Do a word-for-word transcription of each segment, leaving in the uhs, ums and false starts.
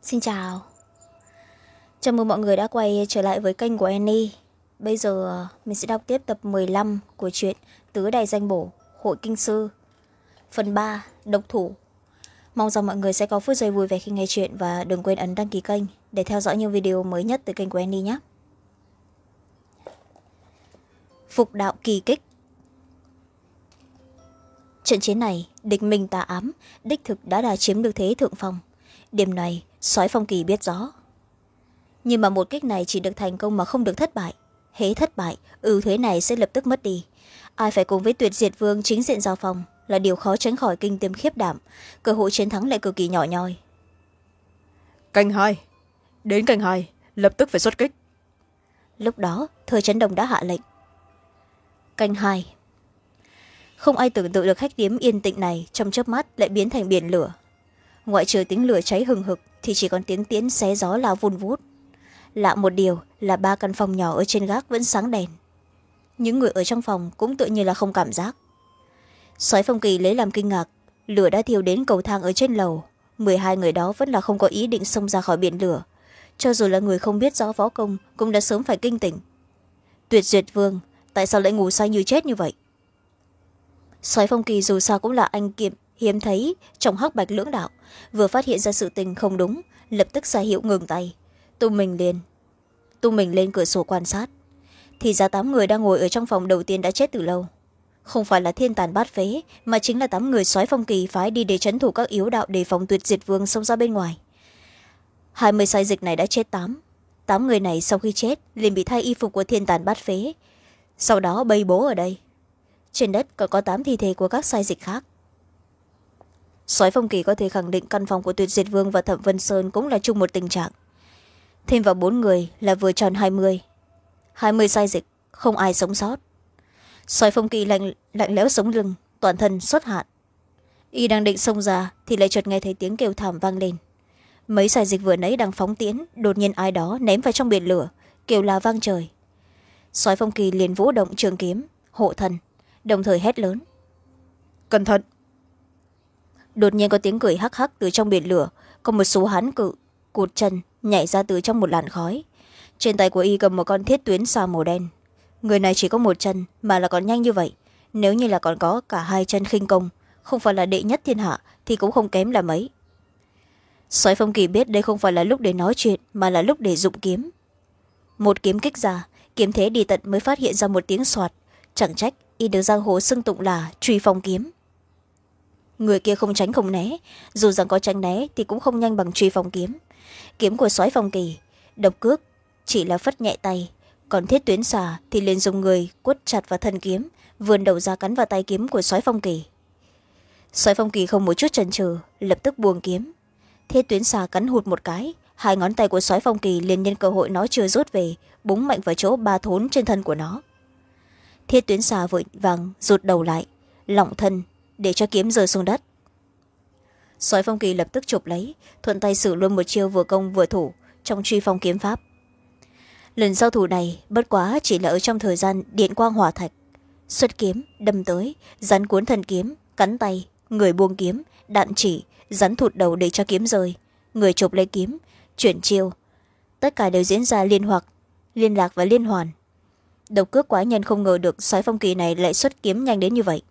Xin chào. Chào mừng mọi người đã quay trở lại với kênh của Annie. Bây giờ mình sẽ đọc tiếp tập mười lăm của truyện Tứ Đại Danh Bổ Hội Kinh Sư, phần ba, Độc Thủ. Mong rằng mọi người sẽ có phút giây vui vẻ khi nghe chuyện và đừng quên ấn đăng ký kênh để theo dõi những video mới nhất từ kênh của Annie nhé. Phục đạo kỳ kích. Trận chiến này, địch minh tà ám, đích thực đã đà chiếm được thế thượng phong. Điểm này, Soái Phong Kỳ biết rõ. Nhưng mà một kích này chỉ được thành công mà không được thất bại. Hễ thất bại, ưu thế này sẽ lập tức mất đi. Ai phải cùng với Tuyệt Diệt Vương chính diện giao phòng là điều khó tránh khỏi kinh tiêm khiếp đảm. Cơ hội chiến thắng lại cực kỳ nhỏ nhoi. Canh hai. Đến canh hai, lập tức phải xuất kích. Lúc đó, Thời Chấn Đồng đã hạ lệnh. Canh hai. Không ai tưởng tượng được khách điếm yên tĩnh này trong chớp mắt lại biến thành biển lửa. Ngoại trừ tiếng lửa cháy hừng hực thì chỉ còn tiếng tiễn xé gió lao vun vút. Lạ một điều là ba căn phòng nhỏ ở trên gác vẫn sáng đèn. Những người ở trong phòng cũng tự như là không cảm giác. Soái Phong Kỳ lấy làm kinh ngạc, lửa đã thiêu đến cầu thang ở trên lầu. mười hai người đó vẫn là không có ý định xông ra khỏi biển lửa. Cho dù là người không biết rõ võ công cũng đã sớm phải kinh tỉnh. Tuyệt Diệt Vương, tại sao lại ngủ say như chết như vậy? Soái Phong Kỳ dù sao cũng là anh kiệm hiếm thấy trong hắc bạch lưỡng đạo, vừa phát hiện ra sự tình không đúng, lập tức ra hiệu ngừng tay, tung mình lên tung mình lên cửa sổ quan sát. Thì ra tám người đang ngồi ở trong phòng đầu tiên đã chết từ lâu. Không phải là thiên tàn bát phế, mà chính là tám người Soái Phong Kỳ phái đi để trấn thủ các yếu đạo đề phòng Tuyệt Diệt Vương xông ra bên ngoài. hai mươi sai dịch này đã chết tám. tám người này sau khi chết liền bị thay y phục của thiên tàn bát phế, sau đó bầy bố ở đây. Trên đất còn có tám thi thể của các sai dịch khác. Soái Phong Kỳ có thể khẳng định căn phòng của Tuyệt Diệt Vương và Thẩm Vân Sơn cũng là chung một tình trạng. Thêm vào bốn người là vừa tròn hai mươi. hai mươi sai dịch, không ai sống sót. Soái Phong Kỳ lạnh, lạnh lẽo sống lưng, toàn thân xuất hạn. Y đang định xông ra thì lại chợt nghe thấy tiếng kêu thảm vang lên. Mấy sai dịch vừa nãy đang phóng tiễn, đột nhiên ai đó ném vào trong biển lửa, kêu la vang trời. Soái Phong Kỳ liền vũ động trường kiếm, hộ thần, đồng thời hét lớn: Cẩn thận! Đột nhiên có tiếng cười hắc hắc từ trong biển lửa, có một số hán cự cụt chân nhảy ra từ trong một làn khói. Trên tay của y cầm một con thiết tuyến xa màu đen. Người này chỉ có một chân mà là còn nhanh như vậy, nếu như là còn có cả hai chân khinh công, không phải là đệ nhất thiên hạ thì cũng không kém là mấy. Soái Phong Kỳ biết đây không phải là lúc để nói chuyện mà là lúc để dụng kiếm. Một kiếm kích ra, kiếm thế đi tận mới phát hiện ra một tiếng soạt, chẳng trách y được giang hồ xưng tụng là truy phong kiếm. Người kia không tránh không né, dù rằng có tránh né thì cũng không nhanh bằng truy phong kiếm. Kiếm của Soái Phong Kỳ, độc cước chỉ là phất nhẹ tay, còn thiết tuyến xà thì liền dùng người quất chặt vào thân kiếm, vươn đầu ra cắn vào tay kiếm của Soái Phong Kỳ. Soái Phong Kỳ không một chút chần chừ, lập tức buông kiếm. Thiết tuyến xà cắn hụt một cái, hai ngón tay của Soái Phong Kỳ liền nhân cơ hội nó chưa rút về, búng mạnh vào chỗ ba thốn trên thân của nó. Thiết tuyến xà vội vàng rụt đầu lại, lỏng thân để cho kiếm rơi xuống đất. Soái Phong Kỳ lập tức chụp lấy, thuận tay sử luôn một chiêu vừa công vừa thủ trong truy phong kiếm pháp. Lần giao thủ này bất quá chỉ là ở trong thời gian điện quang hỏa thạch. Xuất kiếm đâm tới, rắn cuốn thân kiếm, cắn tay, người buông kiếm, đạn chỉ, rắn thụt đầu để cho kiếm rơi, người chụp lấy kiếm, chuyển chiêu, tất cả đều diễn ra liên hoặc liên lạc và liên hoàn. Độc cước quái nhân không ngờ được Soái Phong Kỳ này lại xuất kiếm nhanh đến như vậy.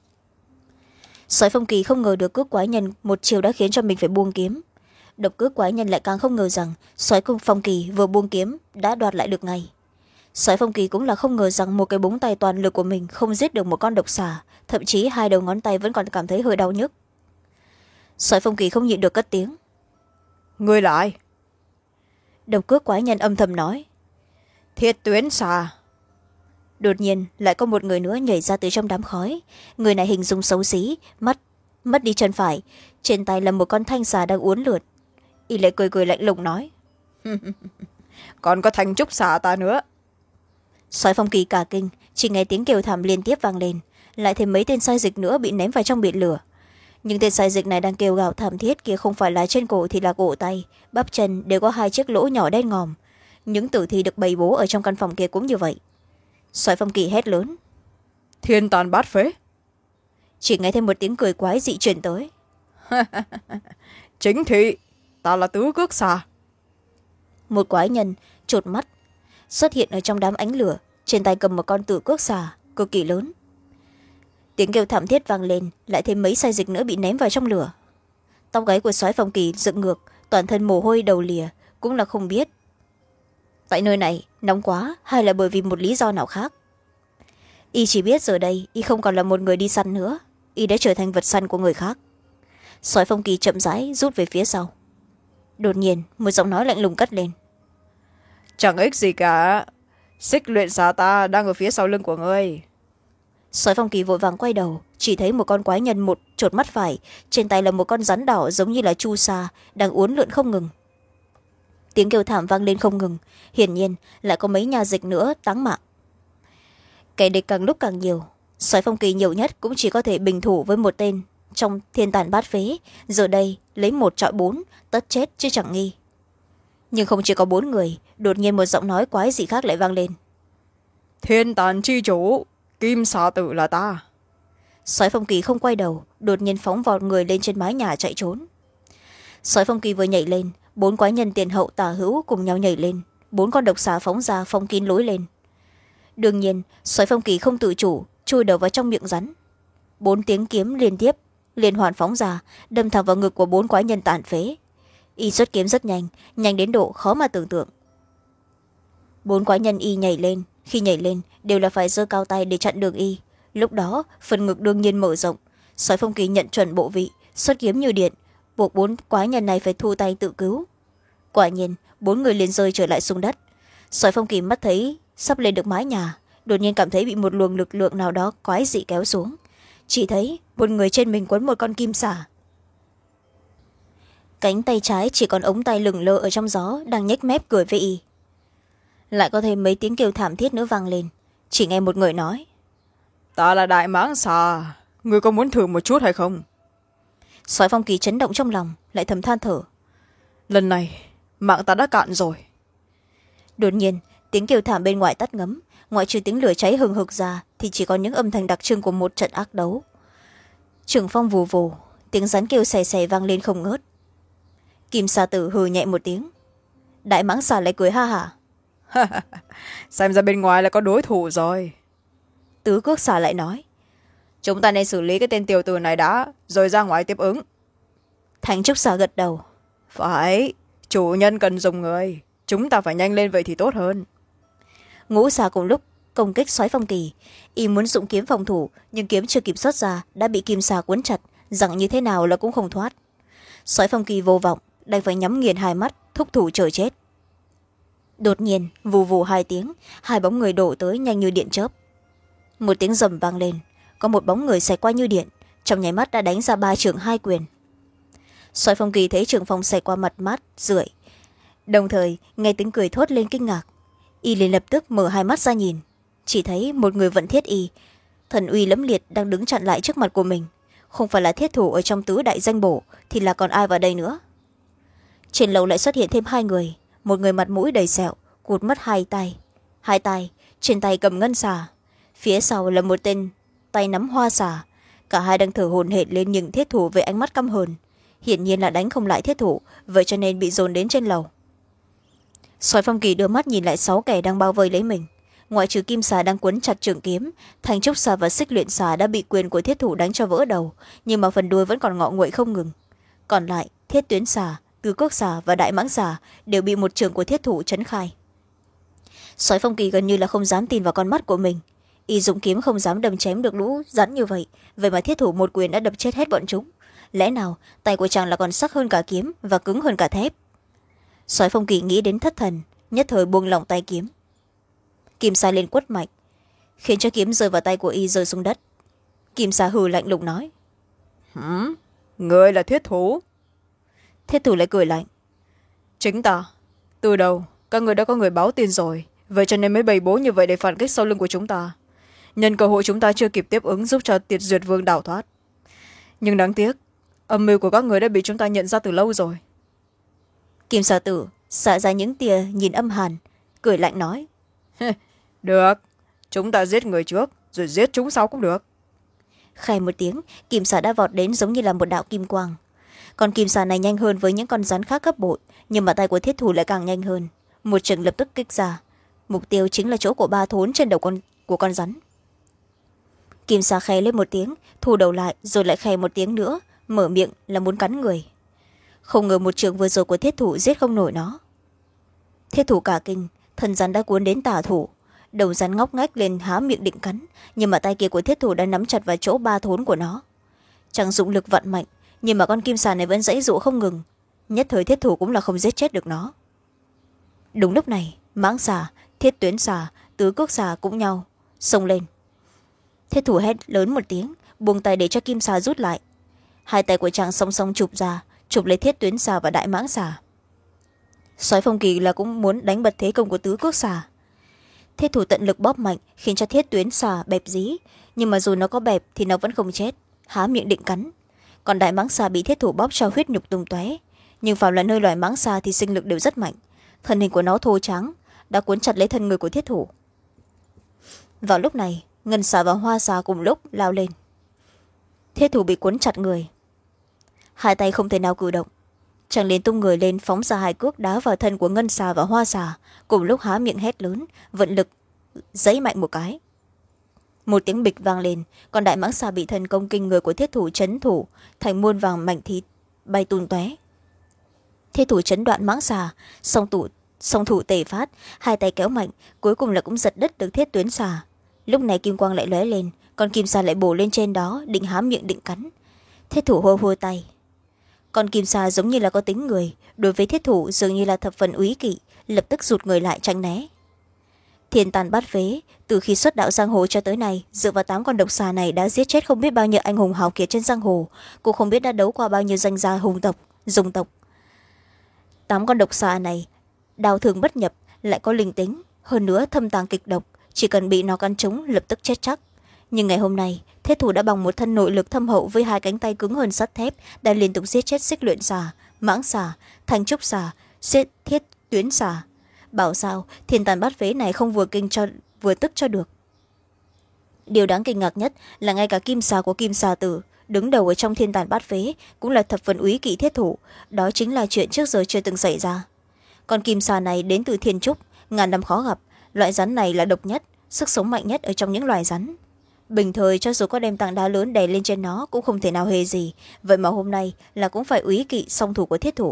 Soái Phong Kỳ không ngờ được cước quái nhân một chiều đã khiến cho mình phải buông kiếm. Độc cước quái nhân lại càng không ngờ rằng Soái Phong Kỳ vừa buông kiếm đã đoạt lại được ngay. Soái Phong Kỳ cũng là không ngờ rằng một cái búng tay toàn lực của mình không giết được một con độc xà, thậm chí hai đầu ngón tay vẫn còn cảm thấy hơi đau nhức. Soái Phong Kỳ không nhịn được cất tiếng: Ngươi là ai? Độc cước quái nhân âm thầm nói: Thiết tuyến xà. Đột nhiên lại có một người nữa nhảy ra từ trong đám khói. Người này hình dung xấu xí, mắt mất đi chân phải, trên tay là một con thanh xà đang uốn lượn. Y lại cười cười lạnh lùng nói: Còn có thanh trúc xà ta nữa. Soái Phong Kỳ cả kinh, chỉ nghe tiếng kêu thảm liên tiếp vang lên, lại thêm mấy tên sai dịch nữa bị ném vào trong biển lửa. Nhưng tên sai dịch này đang kêu gào thảm thiết kia không phải là trên cổ thì là cổ tay, bắp chân đều có hai chiếc lỗ nhỏ đen ngòm. Những tử thi được bày bố ở trong căn phòng kia cũng như vậy. Soái Phong Kỳ hét lớn: Thiên tàn bát phế. Chỉ nghe thêm một tiếng cười quái dị truyền tới: Chính thị. ta là tứ cước xà. Một quái nhân chột mắt xuất hiện ở trong đám ánh lửa, trên tay cầm một con tử cước xà cực kỳ lớn. Tiếng kêu thảm thiết vang lên, lại thêm mấy xay dịch nữa bị ném vào trong lửa. Tóc gáy của soái Phong Kỳ dựng ngược, toàn thân mồ hôi đầu lìa, cũng là không biết tại nơi này nóng quá hay là bởi vì một lý do nào khác. Y chỉ biết giờ đây y không còn là một người đi săn nữa, y đã trở thành vật săn của người khác. Soái Phong Kỳ chậm rãi rút về phía sau. Đột nhiên một giọng nói lạnh lùng cất lên: Chẳng ích gì cả, xích luyện xà ta đang ở phía sau lưng của ngươi. Soái Phong Kỳ vội vàng quay đầu, chỉ thấy một con quái nhân một chột mắt phải, trên tay là một con rắn đỏ giống như là chu sa đang uốn lượn không ngừng. Tiếng kêu thảm vang lên không ngừng, hiển nhiên lại có mấy nhà dịch nữa táng mạng. Kẻ địch càng lúc càng nhiều, Soái Phong Kỳ nhiều nhất cũng chỉ có thể bình thủ với một tên trong thiên tàn bát phế, giờ đây lấy một trọi bốn, tất chết chứ chẳng nghi. Nhưng không chỉ có bốn người, đột nhiên một giọng nói quái dị khác lại vang lên: Thiên tàn chi chủ, Kim xà tử là ta. Soái Phong Kỳ không quay đầu, đột nhiên phóng vọt người lên trên mái nhà chạy trốn. Soái Phong Kỳ vừa nhảy lên, bốn quái nhân tiền hậu tả hữu cùng nhau nhảy lên, bốn con độc xà phóng ra phong kín lối lên. Đương nhiên Soái Phong Kỳ không tự chủ chui đầu vào trong miệng rắn. Bốn tiếng kiếm liên tiếp liên hoàn phóng ra, đâm thẳng vào ngực của bốn quái nhân tàn phế. Y xuất kiếm rất nhanh, nhanh đến độ khó mà tưởng tượng. Bốn quái nhân y nhảy lên, khi nhảy lên đều là phải giơ cao tay để chặn đường y. Lúc đó phần ngực đương nhiên mở rộng. Soái Phong Kỳ nhận chuẩn bộ vị, xuất kiếm như điện, buộc bốn quái nhân này phải thu tay tự cứu. Quả nhiên bốn người liền rơi trở lại xuống đất. Soái Phong Kỳ mắt thấy sắp lên được mái nhà, đột nhiên cảm thấy bị một luồng lực lượng nào đó quái dị kéo xuống. Chỉ thấy một người trên mình quấn một con kim xà, cánh tay trái chỉ còn ống tay lửng lơ ở trong gió, đang nhếch mép cười với y. Lại có thêm mấy tiếng kêu thảm thiết nữa vang lên, chỉ nghe một người nói: Ta là đại mãng xà, ngươi có muốn thử một chút hay không? Soái Phong Kỳ chấn động trong lòng, lại thầm than thở: Lần này mạng ta đã cạn rồi. Đột nhiên tiếng kêu thảm bên ngoài tắt ngấm, ngoại trừ tiếng lửa cháy hừng hực ra thì chỉ có những âm thanh đặc trưng của một trận ác đấu. Trường phong vù vù, tiếng rắn kêu xè xè vang lên không ngớt. Kim xà tử hừ nhẹ một tiếng, đại mãng xà lại cười ha hả: Xem ra bên ngoài là có đối thủ rồi. Tứ cước xà lại nói: Chúng ta nên xử lý cái tên tiểu tử này đã, rồi ra ngoài tiếp ứng. Thành trúc xà gật đầu: Phải, chủ nhân cần dùng người, chúng ta phải nhanh lên vậy thì tốt hơn. Ngũ xà cùng lúc công kích Soái Phong Kỳ. Y muốn dụng kiếm phòng thủ, nhưng kiếm chưa kịp xuất ra đã bị kim xà quấn chặt, rằng như thế nào là cũng không thoát. Soái Phong Kỳ vô vọng, đành phải nhắm nghiền hai mắt, thúc thủ chờ chết. Đột nhiên vù vù hai tiếng, hai bóng người đổ tới nhanh như điện chớp. Một tiếng rầm vang lên, có một bóng người xẹt qua như điện, trong nháy mắt đã đánh ra ba trường hai quyền. Soái Phong Kỳ thấy trường phong xẹt qua mặt mát rượi, đồng thời nghe tiếng cười thốt lên kinh ngạc. Y liền lập tức mở hai mắt ra nhìn, chỉ thấy một người vận thiết y, thần uy lẫm liệt đang đứng chặn lại trước mặt của mình. Không phải là thiết thủ ở trong tứ đại danh bổ thì là còn ai vào đây nữa. Trên lầu lại xuất hiện thêm hai người, một người mặt mũi đầy sẹo, cụt mất hai tay hai tay trên tay cầm ngân xà, phía sau là một tên tay nắm hoa xà. Cả hai đang thở hổn hển lên những thiết thủ với ánh mắt căm hờn, hiển nhiên là đánh không lại thiết thủ, vậy cho nên bị dồn đến trên lầu. Soái Phong Kỳ đưa mắt nhìn lại sáu kẻ đang bao vây lấy mình. Ngoại trừ kim xà đang quấn chặt trường kiếm, thành trúc xà và xích luyện xà đã bị quyền của thiết thủ đánh cho vỡ đầu, nhưng mà phần đuôi vẫn còn ngọ nguậy không ngừng. Còn lại thiết tuyến xà, tứ cước xà và đại mãng xà đều bị một trường của thiết thủ chấn khai. Soái Phong Kỳ gần như là không dám tin vào con mắt của mình. Y dụng kiếm không dám đâm chém được lũ rắn như vậy, vậy mà thiết thủ một quyền đã đập chết hết bọn chúng. Lẽ nào tay của chàng là còn sắc hơn cả kiếm và cứng hơn cả thép? Soái Phong Kỳ nghĩ đến thất thần, nhất thời buông lỏng tay kiếm. Kim xà lên quất mạnh, khiến cho kiếm rơi vào tay của y rơi xuống đất. Kim xà hừ lạnh lùng nói: Hửm, ngươi là thiết thủ? Thiết thủ lại cười lạnh: Chính ta. Từ đầu các người đã có người báo tin rồi, vậy cho nên mới bày bố như vậy để phản kích sau lưng của chúng ta. Nhân cơ hội chúng ta chưa kịp tiếp ứng giúp cho Tiệt Duyệt Vương đào thoát. Nhưng đáng tiếc, âm mưu của các người đã bị chúng ta nhận ra từ lâu rồi. Kim xà tử xả ra những tia nhìn âm hàn, cười lạnh nói: Được, chúng ta giết người trước rồi giết chúng sau cũng được. Khai một tiếng, kim xà đã vọt đến giống như là một đạo kim quang. con kim xà này nhanh hơn với những con rắn khác gấp bội, nhưng mà tay của thiết thủ lại càng nhanh hơn. Một chừng lập tức kích ra, mục tiêu chính là chỗ của ba thốn trên đầu con, của con rắn. Kim xà khè lên một tiếng, thu đầu lại, rồi lại khè một tiếng nữa, mở miệng là muốn cắn người. Không ngờ một trường vừa rồi của thiết thủ giết không nổi nó. Thiết thủ cả kinh, thân rắn đã cuốn đến tả thủ, đầu rắn ngóc ngách lên há miệng định cắn, nhưng mà tay kia của thiết thủ đã nắm chặt vào chỗ ba thốn của nó. Chàng dụng lực vận mạnh, nhưng mà con kim xà này vẫn giãy giụa không ngừng, nhất thời thiết thủ cũng là không giết chết được nó. Đúng lúc này, mãng xà, thiết tuyến xà, tứ cước xà cũng nhau xông lên. Thiết thủ hét lớn một tiếng, buông tay để cho kim xà rút lại. Hai tay của chàng song song chụp ra, chụp lấy thiết tuyến xà và đại mãng xà. Soái phong kỳ là cũng muốn đánh bật thế công của tứ cước xà. Thiết thủ tận lực bóp mạnh khiến cho thiết tuyến xà bẹp dí, nhưng mà dù nó có bẹp thì nó vẫn không chết, há miệng định cắn. Còn đại mãng xà bị thiết thủ bóp cho huyết nhục tung tóe, nhưng phàm là nơi loài mãng xà thì sinh lực đều rất mạnh, thân hình của nó thô trắng đã cuốn chặt lấy thân người của thiết thủ. Vào lúc này, ngân xà và hoa xà cùng lúc lao lên. Thiết thủ bị cuốn chặt người, hai tay không thể nào cử động, chàng liền tung người lên phóng ra hai cước đá vào thân của ngân xà và hoa xà, cùng lúc há miệng hét lớn, vận lực giãy mạnh một cái. Một tiếng bịch vang lên, còn đại mãng xà bị thần công kinh người của thiết thủ chấn thủ thành muôn vàng mảnh thịt bay tung tóe. Thiết thủ chấn đoạn mãng xà, song thủ song thủ tề phát, hai tay kéo mạnh, cuối cùng là cũng giật đứt được thiết tuyến xà. Lúc này kim quang lại lóe lên, con kim xà lại bổ lên trên đó, định há miệng định cắn. Thiết thủ hô hô tay. Con kim xà giống như là có tính người, đối với thiết thủ dường như là thập phần úy kỵ, lập tức rụt người lại tránh né. Thiên tàn bát phế, từ khi xuất đạo giang hồ cho tới nay, dựa vào tám con độc xà này đã giết chết không biết bao nhiêu anh hùng hào kiệt trên giang hồ, cũng không biết đã đấu qua bao nhiêu danh gia hùng tộc, dùng tộc. Tám con độc xà này đào thường bất nhập, lại có linh tính, hơn nữa thâm tàng kịch độc, chỉ cần bị nó căn trúng lập tức chết chắc. Nhưng ngày hôm nay, thiết thủ đã bằng một thân nội lực thâm hậu với hai cánh tay cứng hơn sắt thép, đã liên tục giết chết xích luyện xà, mãng xà, thanh trúc xà, xích thiết tuyến xà. Bảo sao thiên tàn bát phế này không vừa kinh cho vừa tức cho được. Điều đáng kinh ngạc nhất là ngay cả kim xà của kim xà tử đứng đầu ở trong thiên tàn bát phế cũng là thập phần úy kỵ thiết thủ, đó chính là chuyện trước giờ chưa từng xảy ra. Còn kim xà này đến từ thiên trúc, ngàn năm khó gặp, loại rắn này là độc nhất, sức sống mạnh nhất ở trong những loài rắn. Bình thời cho dù có đem tảng đá lớn đè lên trên nó cũng không thể nào hề gì, vậy mà hôm nay là cũng phải úy kỵ song thủ của thiết thủ.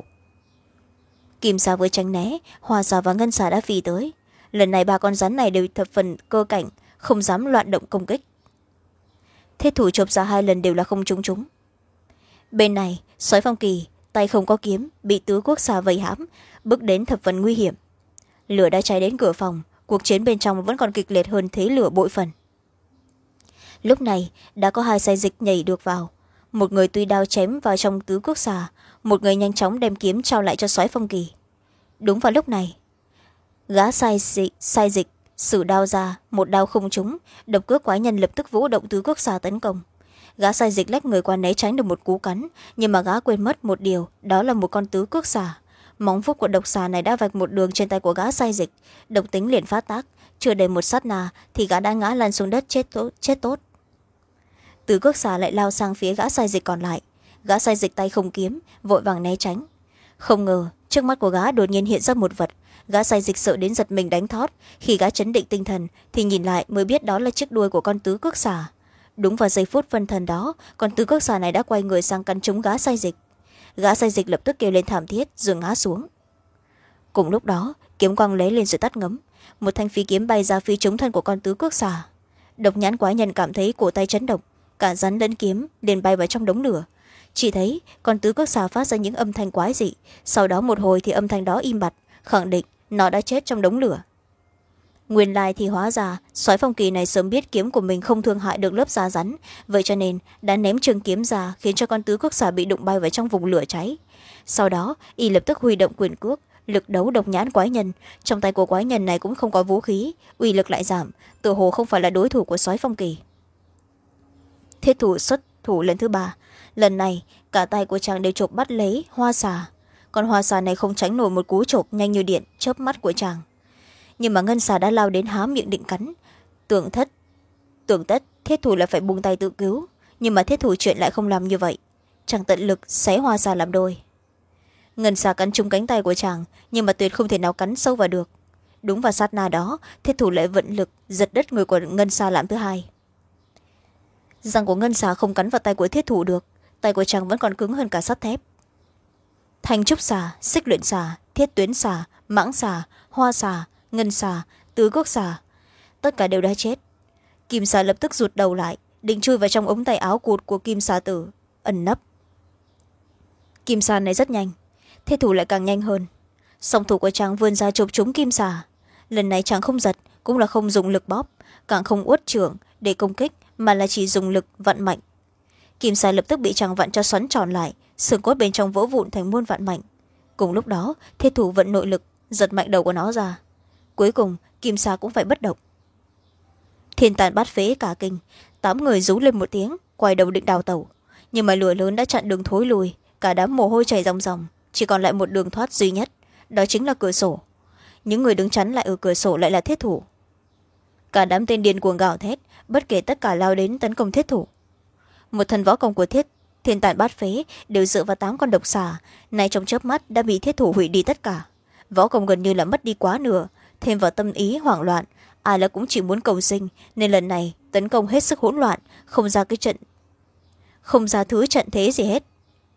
Kim xà vừa tránh né, hoa xà và ngân xà đã phi tới. Lần này ba con rắn này đều thập phần cơ cảnh, không dám loạn động công kích. Thiết thủ chộp ra hai lần đều là không trúng trúng. Bên này, soái phong kỳ tay không có kiếm, bị tứ quốc xà vây hãm, bước đến thập phần nguy hiểm. Lửa đã cháy đến cửa phòng, cuộc chiến bên trong vẫn còn kịch liệt hơn thế lửa bội phần. Lúc này đã có hai sai dịch nhảy được vào, một người tuy đao chém vào trong tứ quốc xà, một người nhanh chóng đem kiếm trao lại cho soái phong kỳ. Đúng vào lúc này, gã sai dịch, sai dịch sử đao ra, một đao không trúng, độc cước quái nhân lập tức vũ động tứ quốc xà tấn công. Gã sai dịch lách người qua né tránh được một cú cắn, nhưng mà gã quên mất một điều, đó là một con tứ cước xà. Móng vuốt của độc xà này đã vạch một đường trên tay của gã sai dịch, độc tính liền phát tác, chưa đầy một sát na thì gã đã ngã lăn xuống đất chết tốt, chết tốt. Tứ cước xà lại lao sang phía gã sai dịch còn lại, gã sai dịch tay không kiếm, vội vàng né tránh. Không ngờ trước mắt của gã đột nhiên hiện ra một vật, gã sai dịch sợ đến giật mình đánh thót, khi gã chấn định tinh thần thì nhìn lại mới biết đó là chiếc đuôi của con tứ cước xà. Đúng vào giây phút phân thần đó, con tứ cước xà này đã quay người sang cắn trúng gã sai dịch. Gã sai dịch lập tức kêu lên thảm thiết rồi ngã xuống. Cùng lúc đó, kiếm quang lấy lên rồi tắt ngấm, một thanh phi kiếm bay ra phi trúng thân của con tứ cước xà. Độc nhãn quái nhân cảm thấy cổ tay chấn động, cả rắn lẫn kiếm liền bay vào trong đống lửa. Chỉ thấy con tứ cước xà phát ra những âm thanh quái dị, sau đó một hồi thì âm thanh đó im bặt, khẳng định nó đã chết trong đống lửa. Nguyên lai thì hóa ra soái phong kỳ này sớm biết kiếm của mình không thương hại được lớp da rắn, vậy cho nên đã ném trường kiếm ra khiến cho con tứ cước xà bị đụng bay vào trong vùng lửa cháy. Sau đó y lập tức huy động quyền cước, lực đấu độc nhãn quái nhân. Trong tay của quái nhân này cũng không có vũ khí, uy lực lại giảm, tựa hồ không phải là đối thủ của soái phong kỳ. Thiết thủ xuất thủ lần thứ ba, lần này cả tay của chàng đều chộp bắt lấy hoa xà. Con hoa xà này không tránh nổi một cú chộp nhanh như điện chớp mắt của chàng, nhưng mà ngân xà đã lao đến há miệng định cắn. Tưởng thất tưởng tất thiết thủ là phải buông tay tự cứu, nhưng mà thiết thủ chuyện lại không làm như vậy. chàng tận lực xé hoa xà làm đôi. Ngân xà cắn trúng cánh tay của chàng, nhưng mà tuyệt không thể nào cắn sâu vào được. Đúng vào sát na đó, thiết thủ lại vận lực giật đứt người của ngân xà làm thứ hai. Răng của ngân xà không cắn vào tay của thiết thủ được, tay của chàng vẫn còn cứng hơn cả sắt thép. Thanh trúc xà, xích luyện xà, thiết tuyến xà, mãng xà, hoa xà, ngân xà, tứ quốc xà, tất cả đều đã chết. Kim xà lập tức rụt đầu lại, định chui vào trong ống tay áo cụt của kim xà tử, ẩn nấp. Kim xà này rất nhanh, thiết thủ lại càng nhanh hơn. Song thủ của chàng vươn ra chụp trúng kim xà. Lần này chàng không giật, cũng là không dùng lực bóp, càng không uất trưởng để công kích, mà là chỉ dùng lực vặn mạnh. Kim xà lập tức bị chàng vặn cho xoắn tròn lại, xương cốt bên trong vỡ vụn thành muôn vạn mảnh. Cùng lúc đó, thiết thủ vận nội lực giật mạnh đầu của nó ra. Cuối cùng kim xà cũng phải bất động. Thiên tàn bát phế cả kinh, tám người rú lên một tiếng, quay đầu định đào tẩu, nhưng mà lửa lớn đã chặn đường thối lùi, cả đám mồ hôi chảy ròng ròng, chỉ còn lại một đường thoát duy nhất, đó chính là cửa sổ. Những người đứng chắn lại ở cửa sổ lại là thiết thủ. Cả đám tên điên cuồng gào thét, bất kể tất cả lao đến tấn công thiết thủ. Một thần võ công của thiết thiên tàn bát phế đều dựa vào tám con độc xà, nay trong chớp mắt đã bị thiết thủ hủy đi tất cả. Võ công gần như là mất đi quá nửa, thêm vào tâm ý hoảng loạn, ai là cũng chỉ muốn cầu sinh, nên lần này tấn công hết sức hỗn loạn, không ra cái trận không ra thứ trận thế gì hết.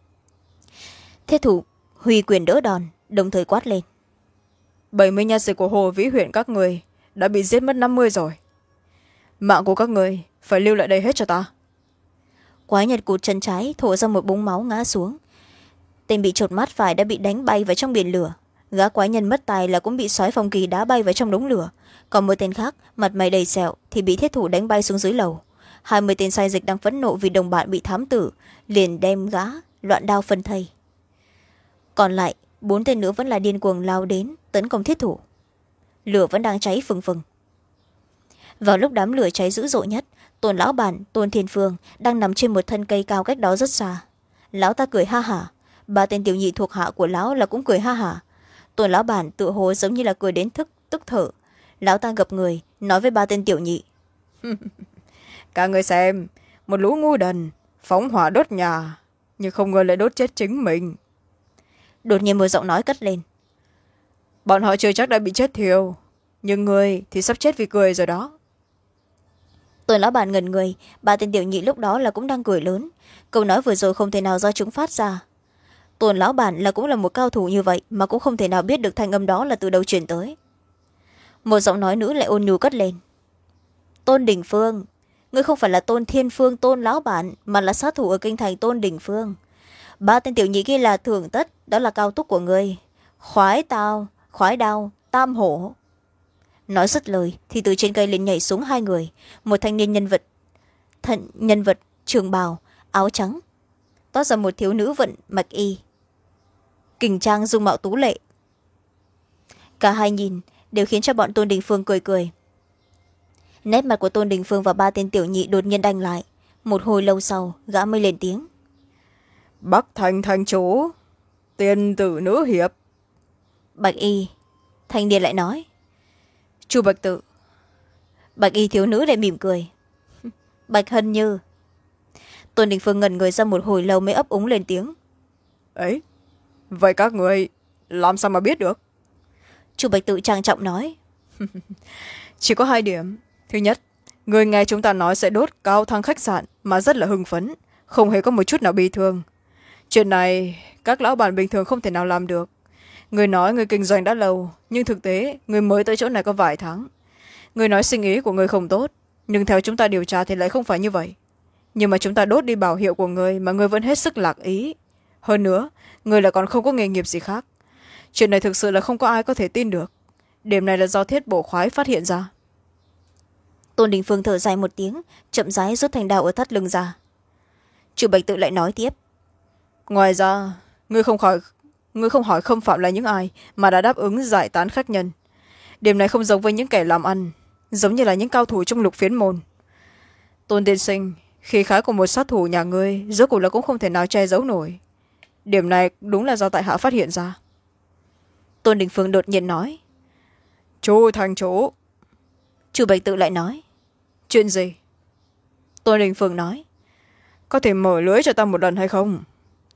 Thiết thủ huy quyền đỡ đòn, đồng thời quát lên: bảy mươi nha dịch của Hồ Vĩ huyện các người đã bị giết mất năm mươi rồi, mạng của các người phải lưu lại đây hết cho ta. Quái nhật cụt chân trái thổ ra một búng máu ngã xuống. Tên bị chột mắt phải đã bị đánh bay vào trong biển lửa. Gã quái nhân mất tài là cũng bị sói phong kỳ đá bay vào trong đống lửa. Còn một tên khác mặt mày đầy sẹo thì bị thiết thủ đánh bay xuống dưới lầu. hai mươi tên sai dịch đang phẫn nộ vì đồng bạn bị thám tử, liền đem gã loạn đao phân thây. Còn lại bốn tên nữa vẫn là điên cuồng lao đến tấn công thiết thủ. Lửa vẫn đang cháy phừng phừng. Vào lúc đám lửa cháy dữ dội nhất, Tôn lão bản Tôn Thiên Phương đang nằm trên một thân cây cao cách đó rất xa. Lão ta cười ha hả, ba tên tiểu nhị thuộc hạ của lão là cũng cười ha hả. Tôn lão bản tự hồ giống như là cười đến thức tức thở. Lão ta gập người nói với ba tên tiểu nhị: Cả người xem, một lũ ngu đần phóng hỏa đốt nhà, nhưng không ngờ lại đốt chết chính mình. Đột nhiên một giọng nói cất lên: Bọn họ chưa chắc đã bị chết thiêu, nhưng người thì sắp chết vì cười rồi đó. Tôn lão bản ngẩn người, ba tên tiểu nhị lúc đó là cũng đang cười lớn. Câu nói vừa rồi không thể nào do chúng phát ra. Tôn lão bản là cũng là một cao thủ như vậy mà cũng không thể nào biết được thanh âm đó là từ đâu truyền tới. Một giọng nói nữ lại ôn nhu cất lên: Tôn Đình Phương, ngươi không phải là Tôn Thiên Phương Tôn lão bản, mà là sát thủ ở kinh thành Tôn Đình Phương. Ba tên tiểu nhị kia là thường tất, đó là cao túc của ngươi. Khoái tao khoái đao tam hổ. Nói dứt lời thì từ trên cây lên nhảy xuống hai người. Một thanh niên nhân vật thận nhân vật trường bào áo trắng, toát ra một thiếu nữ vận mạch y, kình trang dung mạo tú lệ. Cả hai nhìn đều khiến cho bọn Tôn Đình Phương cười cười. Nét mặt của Tôn Đình Phương và ba tên tiểu nhị đột nhiên đanh lại. Một hồi lâu sau gã mới lên tiếng: Bắc thành thành chủ, tiên tử nữ hiệp. Bạch y thanh niên lại nói: Chu Bạch Tự. Bạch y thiếu nữ lại mỉm cười: Bạch Hân Như. Tôn Đình Phương ngẩn người ra một hồi lâu mới ấp úng lên tiếng: Ấy, vậy các người làm sao mà biết được? Chu Bạch Tự trang trọng nói: Chỉ có hai điểm. Thứ nhất, người nghe chúng ta nói sẽ đốt cao thang khách sạn mà rất là hưng phấn, không hề có một chút nào bi thương. Chuyện này các lão bản bình thường không thể nào làm được. Người nói người kinh doanh đã lâu, nhưng thực tế người mới tới chỗ này có vài tháng. Người nói sinh ý của người không tốt, nhưng theo chúng ta điều tra thì lại không phải như vậy. Nhưng mà chúng ta đốt đi bảo hiệu của người mà người vẫn hết sức lạc ý. Hơn nữa, người lại còn không có nghề nghiệp gì khác. Chuyện này thực sự là không có ai có thể tin được. Điểm này là do Thiết Bổ Khoái phát hiện ra. Tôn Đình Phương thở dài một tiếng, chậm rãi rút thanh đao ở thắt lưng ra. Chu Bạch Tự lại nói tiếp: Ngoài ra, người không khỏi người không hỏi khâm phạm là những ai mà đã đáp ứng giải tán khách nhân. Điểm này không giống với những kẻ làm ăn, giống như là những cao thủ trong lục phiến môn. Tôn tiên sinh, khí khái của một sát thủ nhà ngươi rốt cuộc là cũng không thể nào che giấu nổi. Điểm này đúng là do tại hạ phát hiện ra. Tôn Đình Phương đột nhiên nói: Chu thành chủ. Chu Bạch Tự lại nói: Chuyện gì? Tôn Đình Phương nói: Có thể mở lưới cho ta một lần hay không?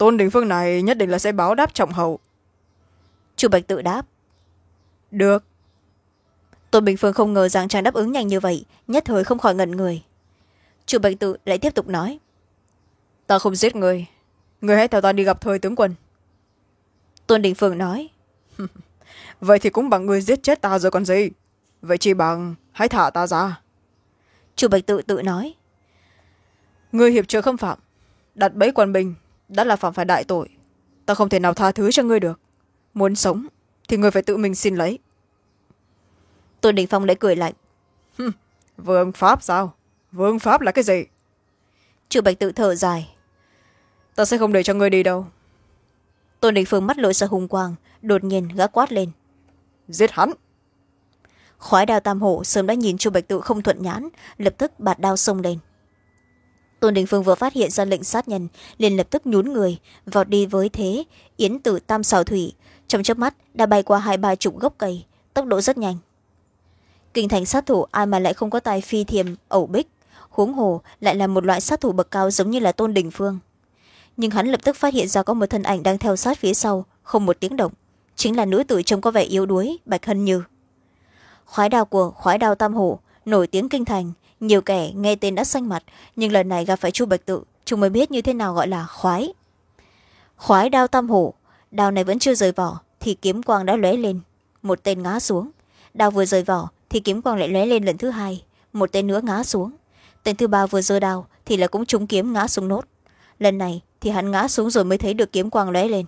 tôn đình phương này nhất định là sẽ báo đáp trọng hậu. Chu Bạch Tự đáp. Được. Tôn Bình Phương không ngờ rằng chàng đáp ứng nhanh như vậy, nhất thời không khỏi ngẩn người. Chu Bạch Tự lại tiếp tục nói. Ta không giết người, người hãy theo ta đi gặp Thời tướng quân. Tôn Đình Phương nói. Vậy thì cũng bằng người giết chết ta rồi còn gì, vậy chỉ bằng hãy thả ta ra. Chu Bạch Tự tự nói. Người hiệp trợ khâm phạm, đặt bẫy quan binh đã là phạm phải đại tội, ta không thể nào tha thứ cho ngươi được. Muốn sống thì người phải tự mình xin lấy. Tôn Đình Phong lại cười lạnh. Vương pháp sao? Vương pháp là cái gì? Chu Bạch Tự thở dài. Ta sẽ không để cho ngươi đi đâu. Tôn Đình Phương mắt lộ ra hùng quang, đột nhiên gã quát lên. Giết hắn. Khoái đao tam hổ sớm đã nhìn Chu Bạch Tự không thuận nhãn, lập tức bạt đao xông lên. Tôn Đình Phương vừa phát hiện ra lệnh sát nhân, liền lập tức nhún người vọt đi với thế yến tử tam xào thủy, trong chớp mắt đã bay qua hai ba chục gốc cây, tốc độ rất nhanh. Kinh thành sát thủ ai mà lại không có tài phi thiềm ẩu bích, huống hồ lại là một loại sát thủ bậc cao giống như là Tôn Đình Phương. Nhưng hắn lập tức phát hiện ra có một thân ảnh đang theo sát phía sau, không một tiếng động, chính là nữ tử trông có vẻ yếu đuối Bạch Hân Như. Khoái đao của khoái đao tam hổ nổi tiếng kinh thành, nhiều kẻ nghe tên đã xanh mặt, nhưng lần này gặp phải Chu Bạch Tự, chúng mới biết như thế nào gọi là khoái. Khoái đao tam hổ, đao này vẫn chưa rời vỏ thì kiếm quang đã lóe lên, một tên ngã xuống. Đao vừa rời vỏ thì kiếm quang lại lóe lên lần thứ hai, một tên nữa ngã xuống. Tên thứ ba vừa giơ đao thì là cũng trúng kiếm ngã xuống nốt. Lần này thì hắn ngã xuống rồi mới thấy được kiếm quang lóe lên.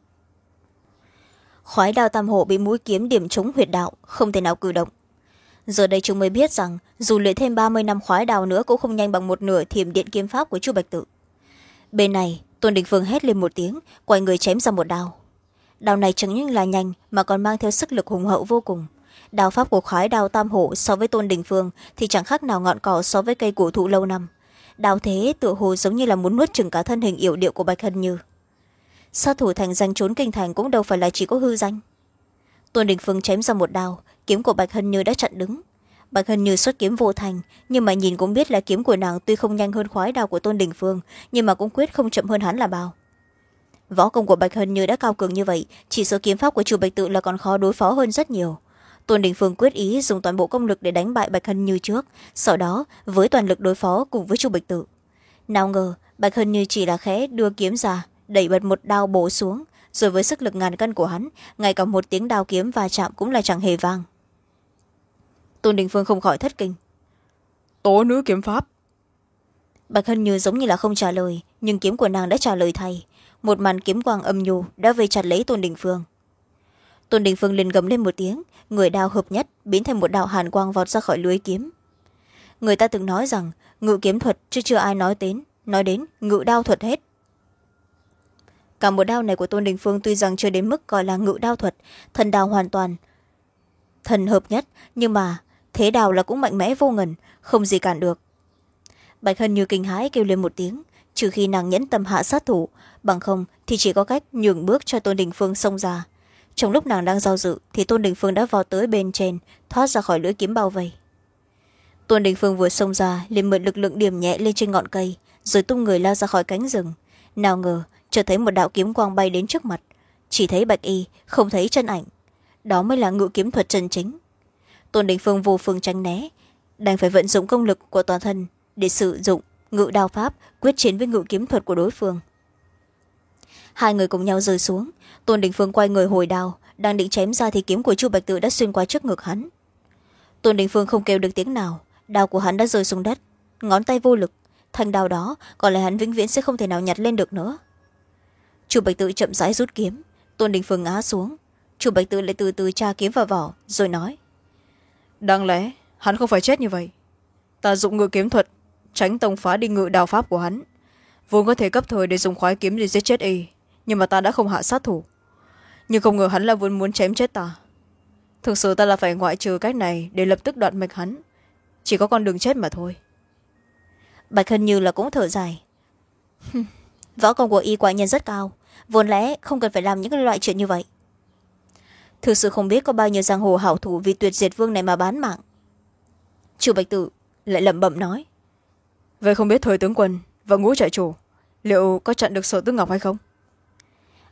Khoái đao tam hổ bị mũi kiếm điểm trúng huyệt đạo, không thể nào cử động. Giờ đây chúng mới biết rằng dù luyện thêm ba mươi năm khoái đao nữa cũng không nhanh bằng một nửa thiểm điện kiếm pháp của Chu Bạch Tự. Bên này Tôn Đình Phương hét lên một tiếng, quay người chém ra một đao. Đao này chẳng những là nhanh mà còn mang theo sức lực hùng hậu vô cùng. Đao pháp của khoái đao tam hổ so với Tôn Đình Phương thì chẳng khác nào ngọn cỏ so với cây cổ thụ lâu năm. Đao thế tựa hồ giống như là muốn nuốt chửng cả thân hình yểu điệu của Bạch Hân Như. Sát thủ thành danh trốn kinh thành cũng đâu phải là chỉ có hư danh. Tôn Đình Phương chém ra một đao, kiếm của Bạch Hân Như đã chặn đứng. Bạch Hân Như xuất kiếm vô thành, nhưng mà nhìn cũng biết là kiếm của nàng tuy không nhanh hơn khoái đao của Tôn Đình Phương, nhưng mà cũng quyết không chậm hơn hắn là bao. Võ công của Bạch Hân Như đã cao cường như vậy, chỉ sợ kiếm pháp của Chu Bạch Tự là còn khó đối phó hơn rất nhiều. Tôn Đình Phương quyết ý dùng toàn bộ công lực để đánh bại Bạch Hân Như trước, sau đó với toàn lực đối phó cùng với Chu Bạch Tự. Nào ngờ Bạch Hân Như chỉ là khẽ đưa kiếm ra, đẩy bật một đao bổ xuống, rồi với sức lực ngàn cân của hắn, ngay cả một tiếng đao kiếm va chạm cũng là chẳng hề vang. Tôn Đình Phương không khỏi thất kinh. Tố nữ kiếm pháp. Bạch Hân Như giống như là không trả lời, nhưng kiếm của nàng đã trả lời thay. Một màn kiếm quang âm nhu đã vây chặt lấy Tôn Đình Phương. Tôn Đình Phương liền gầm lên một tiếng, người đao hợp nhất biến thành một đạo hàn quang vọt ra khỏi lưới kiếm. Người ta từng nói rằng ngự kiếm thuật chứ chưa ai nói đến nói đến ngự đao thuật hết. Cả một đao này của Tôn Đình Phương tuy rằng chưa đến mức gọi là ngự đao thuật, thần đao hoàn toàn thần hợp nhất, nhưng mà thế đao là cũng mạnh mẽ vô ngần, không gì cản được. Bạch Hân Như kinh hãi kêu lên một tiếng, trừ khi nàng nhẫn tâm hạ sát thủ, bằng không thì chỉ có cách nhường bước cho Tôn Đình Phương xông ra. Trong lúc nàng đang do dự thì Tôn Đình Phương đã vào tới bên trên, thoát ra khỏi lưỡi kiếm bao vây. Tôn Đình Phương vừa xông ra liền mượn lực lượng điểm nhẹ lên trên ngọn cây, rồi tung người lao ra khỏi cánh rừng. Nào ngờ chợt thấy một đạo kiếm quang bay đến trước mặt, chỉ thấy Bạch Y, không thấy chân ảnh. Đó mới là ngự kiếm thuật chân chính. Tôn Đình Phương vô phương tránh né, đành phải vận dụng công lực của toàn thân để sử dụng ngự đao pháp quyết chiến với ngự kiếm thuật của đối phương. Hai người cùng nhau rơi xuống. Tôn Đình Phương quay người hồi đao, đang định chém ra thì kiếm của Chu Bạch Tự đã xuyên qua trước ngực hắn. Tôn Đình Phương không kêu được tiếng nào, đao của hắn đã rơi xuống đất, ngón tay vô lực, thanh đao đó còn lại hắn vĩnh viễn sẽ không thể nào nhặt lên được nữa. Chu Bạch Tự chậm rãi rút kiếm, Tôn Đình Phương ngã xuống. Chu Bạch Tự lại từ từ tra kiếm vào vỏ rồi nói. Đáng lẽ hắn không phải chết như vậy. Ta dụng ngự kiếm thuật tránh tông phá đi ngự đao pháp của hắn, vốn có thể cấp thời để dùng khoái kiếm để giết chết y, nhưng mà ta đã không hạ sát thủ. Nhưng không ngờ hắn là vẫn muốn chém chết ta. Thực sự ta là phải ngoại trừ cách này để lập tức đoạn mạch hắn, chỉ có con đường chết mà thôi. Bạch Hân Như là cũng thở dài. Võ công của y quả nhân rất cao, vốn lẽ không cần phải làm những loại chuyện như vậy. Thực sự không biết có bao nhiêu giang hồ hảo thủ vì tuyệt diệt vương này mà bán mạng. Chu Bạch Tự lại lẩm bẩm nói. Vậy không biết Thời tướng quân và Ngũ trại chủ liệu có chặn được Sở Tước Ngọc hay không?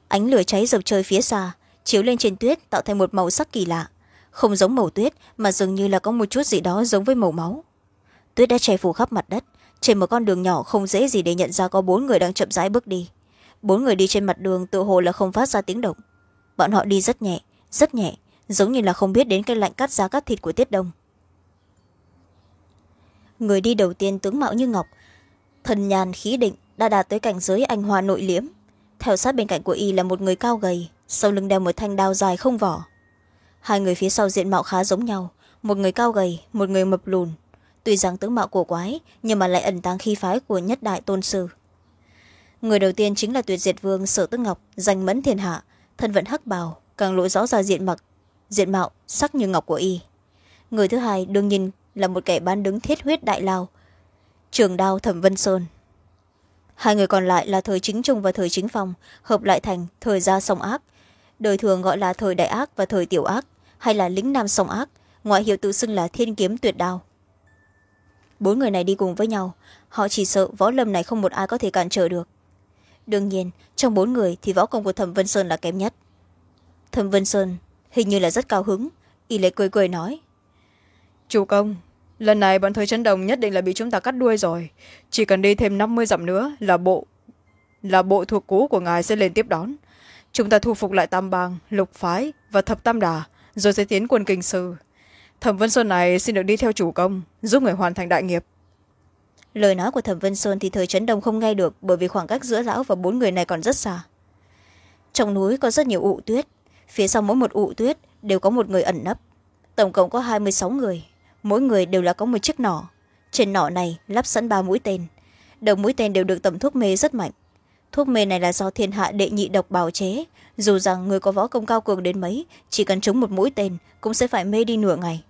ánh lửa cháy dập trời phía xa chiếu lên trên tuyết tạo thành một màu sắc kỳ lạ, không giống màu tuyết mà dường như là có một chút gì đó giống với màu máu. Tuyết đã che phủ khắp mặt đất, trên một con đường nhỏ không dễ gì để nhận ra có bốn người đang chậm rãi bước đi. Bốn người đi trên mặt đường tự hồ là không phát ra tiếng động. Bọn họ đi rất nhẹ, rất nhẹ, giống như là không biết đến cái lạnh cắt giá cắt thịt của tiết đông. Người đi đầu tiên tướng mạo như ngọc, thần nhàn khí định, đã đạt tới cảnh giới anh hoa nội liễm. Theo sát bên cạnh của y là một người cao gầy, sau lưng đeo một thanh đao dài không vỏ. Hai người phía sau diện mạo khá giống nhau, một người cao gầy, một người mập lùn. Tuy rằng tướng mạo cổ quái nhưng mà lại ẩn tàng khí phái của nhất đại tôn sư. Người đầu tiên chính là Tuyệt Diệt Vương Sở Tư Ngọc, danh mẫn thiên hạ, thân vận hắc bào, càng lộ rõ ra diện mặc diện mạo sắc như ngọc của y. Người thứ hai đương nhiên là một kẻ bán đứng thiết huyết đại lao, trường đao Thẩm Vân Sơn. Hai người còn lại là thời chính trung và thời chính phong, hợp lại thành thời gia song ác, đời thường gọi là thời đại ác và thời tiểu ác, hay là lĩnh nam song ác, ngoại hiệu tự xưng là thiên kiếm tuyệt đao. Bốn người này đi cùng với nhau, họ chỉ sợ võ lâm này không một ai có thể cản trở được. Đương nhiên trong bốn người thì võ công của Thẩm Vân Sơn là kém nhất. Thẩm Vân Sơn hình như là rất cao hứng, y lại cười cười nói: Chủ công, lần này bọn thời Trấn Đồng nhất định là bị chúng ta cắt đuôi rồi, chỉ cần đi thêm năm mươi dặm nữa là bộ là bộ thuộc cũ của ngài sẽ lên tiếp đón. Chúng ta thu phục lại Tam Bang, Lục Phái và Thập Tam Đà, rồi sẽ tiến quân Kinh Sư. Thẩm Vân Sơn này xin được đi theo chủ công, giúp người hoàn thành đại nghiệp. Lời nói của Thẩm Vân Sơn thì thời Trấn Đông không nghe được, bởi vì khoảng cách giữa lão và bốn người này còn rất xa. Trong núi có rất nhiều ụ tuyết, phía sau mỗi một ụ tuyết đều có một người ẩn nấp. Tổng cộng có hai mươi sáu người, mỗi người đều là có một chiếc nỏ. Trên nỏ này lắp sẵn ba mũi tên, đầu mũi tên đều được tẩm thuốc mê rất mạnh. Thuốc mê này là do thiên hạ đệ nhị độc bào chế, dù rằng người có võ công cao cường đến mấy, chỉ cần trúng một mũi tên cũng sẽ phải mê đi nửa ngày.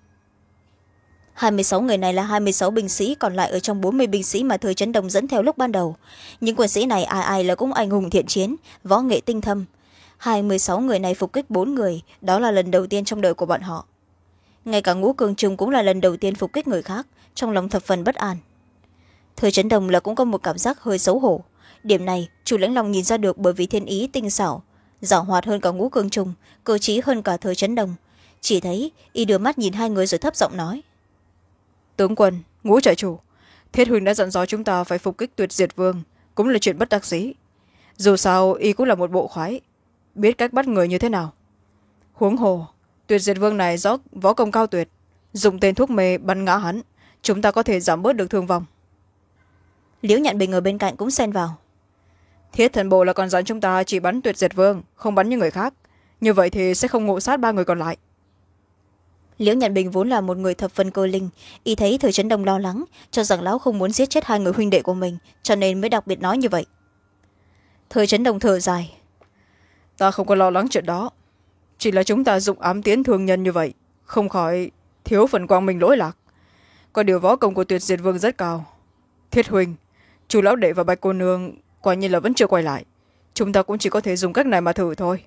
hai mươi sáu người này là hai mươi sáu binh sĩ còn lại ở trong bốn mươi binh sĩ mà thời Trấn Đông dẫn theo lúc ban đầu. Những quân sĩ này ai ai là cũng anh hùng thiện chiến, võ nghệ tinh thâm. hai mươi sáu người này phục kích bốn người, đó là lần đầu tiên trong đời của bọn họ. Ngay cả Ngũ Cường Trung cũng là lần đầu tiên phục kích người khác, trong lòng thập phần bất an. Thời Trấn Đông là cũng có một cảm giác hơi xấu hổ. Điểm này chủ lãnh lòng nhìn ra được, bởi vì thiên ý tinh xảo, giảo hoạt hơn cả Ngũ Cường Trung, cơ trí hơn cả thời Trấn Đông. Chỉ thấy y đưa mắt nhìn hai người rồi thấp giọng nói: Tướng quân, Ngũ trại chủ, Thiết huynh đã dặn dò chúng ta phải phục kích Tuyệt Diệt Vương, cũng là chuyện bất đắc dĩ. Dù sao y cũng là một bộ khoái, biết cách bắt người như thế nào. Huống hồ Tuyệt Diệt Vương này rõ võ công cao tuyệt, dùng tên thuốc mê bắn ngã hắn, chúng ta có thể giảm bớt được thương vong. Liễu Nhạn Bình ở bên cạnh cũng xen vào: Thiết thần bộ là còn dặn chúng ta chỉ bắn Tuyệt Diệt Vương, không bắn những người khác, như vậy thì sẽ không ngộ sát ba người còn lại. Liễu Nhạn Bình vốn là một người thập phần cơ linh, y thấy thời Trấn Đông lo lắng, cho rằng lão không muốn giết chết hai người huynh đệ của mình, cho nên mới đặc biệt nói như vậy. Thời Trấn Đông thở dài: Ta không có lo lắng chuyện đó, chỉ là chúng ta dụng ám tiến thương nhân như vậy, không khỏi thiếu phần quang minh lỗi lạc. Có điều võ công của Tuyệt Diệt Vương rất cao. Thiết huynh, chu lão đệ và bạch cô nương quả nhiên là vẫn chưa quay lại, chúng ta cũng chỉ có thể dùng cách này mà thử thôi.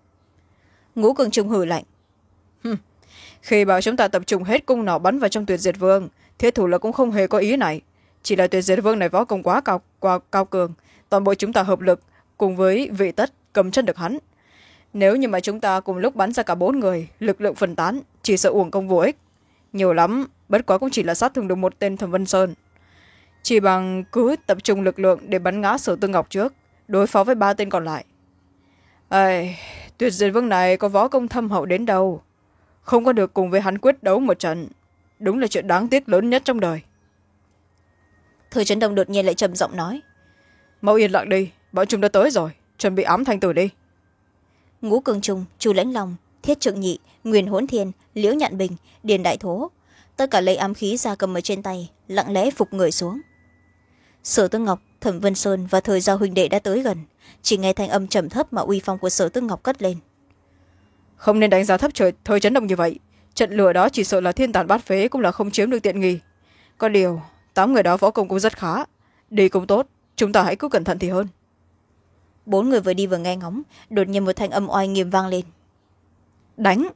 Ngũ Cường Trung hừ lạnh: Hừm, khi bảo chúng ta tập trung hết cung nỏ bắn vào trong Tuyệt Diệt Vương, thiết thủ là cũng không hề có ý này, chỉ là Tuyệt Diệt Vương này võ công quá cao, quá cao cường, toàn bộ chúng ta hợp lực cùng với vị tất cầm chân được hắn. Nếu như mà chúng ta cùng lúc bắn ra cả bốn người, lực lượng phân tán, chỉ sợ uổng công vô ích. Nhiều lắm bất quá cũng chỉ là sát thương được một tên Thẩm Vân Sơn. Chỉ bằng cứ tập trung lực lượng để bắn ngã Sở Tư Ngọc trước, đối phó với ba tên còn lại. Ây, Tuyệt Diệt Vương này có võ công thâm hậu đến đâu, không có được cùng với hắn quyết đấu một trận, đúng là chuyện đáng tiếc lớn nhất trong đời. Thời Trấn Đông đột nhiên lại trầm giọng nói: Mau yên lặng đi, bọn chúng đã tới rồi, chuẩn bị ám thanh tử đi. Ngũ Cường Trung, Chu Lãnh Long, Thiết Trượng Nhị, Nguyên Hỗn Thiên, Liễu Nhạn Bình, Điền Đại Thố, tất cả lấy ám khí ra cầm ở trên tay, lặng lẽ phục người xuống. Sở Tư Ngọc, Thẩm Vân Sơn và thời giao huynh đệ đã tới gần, chỉ nghe thanh âm trầm thấp mà uy phong của Sở Tư Ngọc cất lên: Không nên đánh giá thấp trời thời Trấn Đông như vậy, trận lửa đó chỉ sợ là thiên tàn bát phế cũng là không chiếm được tiện nghi. Có điều tám người đó võ công cũng rất khá, đi cũng tốt, chúng ta hãy cứ cẩn thận thì hơn. Bốn người vừa đi vừa nghe ngóng, đột nhiên một thanh âm oai nghiêm vang lên: Đánh!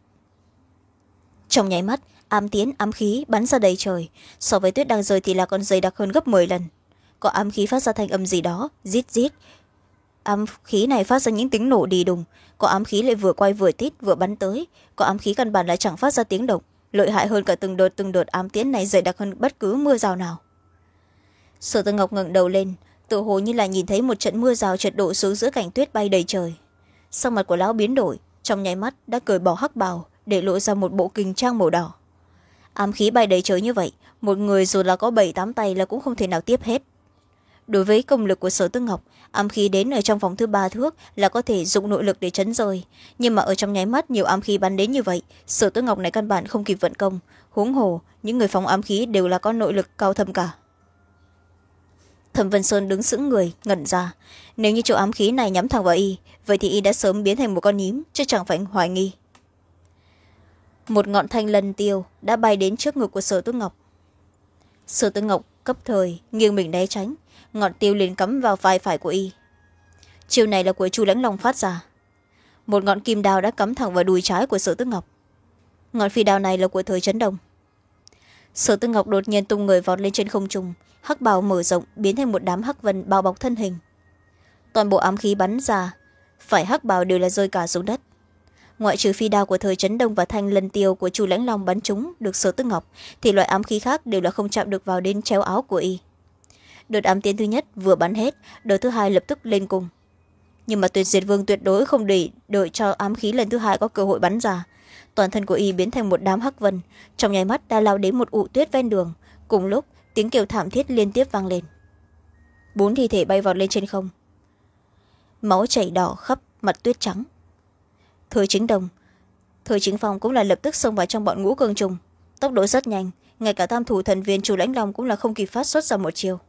Trong nháy mắt, ám tiến ám khí bắn ra đầy trời, so với tuyết đang rơi thì là còn dày đặc hơn gấp mười lần. Có ám khí phát ra thanh âm gì đó, rít rít, ám khí này phát ra những tiếng nổ đi đùng, có ám khí lại vừa quay vừa tít vừa bắn tới, có ám khí căn bản lại chẳng phát ra tiếng động, lợi hại hơn cả từng đợt từng đợt ám tiễn này dày đặc hơn bất cứ mưa rào nào. Sở Tư Ngọc ngẩng đầu lên, tự hồ như là nhìn thấy một trận mưa rào chợt đổ xuống giữa cảnh tuyết bay đầy trời. Sắc mặt của lão biến đổi, trong nháy mắt đã cởi bỏ hắc bào để lộ ra một bộ kình trang màu đỏ. Ám khí bay đầy trời như vậy, một người dù là có bảy tám tay là cũng không thể nào tiếp hết. Đối với công lực của Sở Tư Ngọc, ám khí đến ở trong vòng thứ ba thước là có thể dụng nội lực để chấn rơi, nhưng mà ở trong nháy mắt nhiều ám khí bắn đến như vậy, Sở Tư Ngọc này căn bản không kịp vận công, huống hồ những người phóng ám khí đều là có nội lực cao thâm cả. Thẩm Vân Sơn đứng sững người ngẩn ra, nếu như chỗ ám khí này nhắm thẳng vào y, vậy thì y đã sớm biến thành một con nhím chứ chẳng phải hoài nghi. Một ngọn thanh lân tiêu đã bay đến trước ngực của Sở Tư Ngọc. Sở Tư Ngọc cấp thời nghiêng mình né tránh, ngọn tiêu liền cắm vào vai phải của y. Chiêu này là của Chu Lãnh Long phát ra. Một ngọn kim đao đã cắm thẳng vào đùi trái của Sở Tư Ngọc. Ngọn phi đao này là của Thời Chấn Đông. Sở Tư Ngọc đột nhiên tung người vọt lên trên không trung, hắc bào mở rộng biến thành một đám hắc vân bao bọc thân hình. Toàn bộ ám khí bắn ra, phải hắc bào đều là rơi cả xuống đất. Ngoại trừ phi đao của Thời Chấn Đông và thanh lân tiêu của Chu Lãnh Long bắn trúng được Sở Tư Ngọc, thì loại ám khí khác đều là không chạm được vào đến chéo áo của y. Đợt ám tiến thứ nhất vừa bắn hết, đợt thứ hai lập tức lên cung. Nhưng mà Tuyệt Diệt Vương tuyệt đối không để đợi cho ám khí lần thứ hai có cơ hội bắn ra. Toàn thân của y biến thành một đám hắc vân, trong nháy mắt đã lao đến một ụ tuyết ven đường. Cùng lúc tiếng kêu thảm thiết liên tiếp vang lên. Bốn thi thể bay vọt lên trên không, máu chảy đỏ khắp mặt tuyết trắng. Thời Chính Đông, Thời Chính Phong cũng là lập tức xông vào trong bọn ngũ cương trùng, tốc độ rất nhanh, ngay cả tam thủ thần viên Chu Lãnh Long cũng là không kịp phát xuất ra một chiều.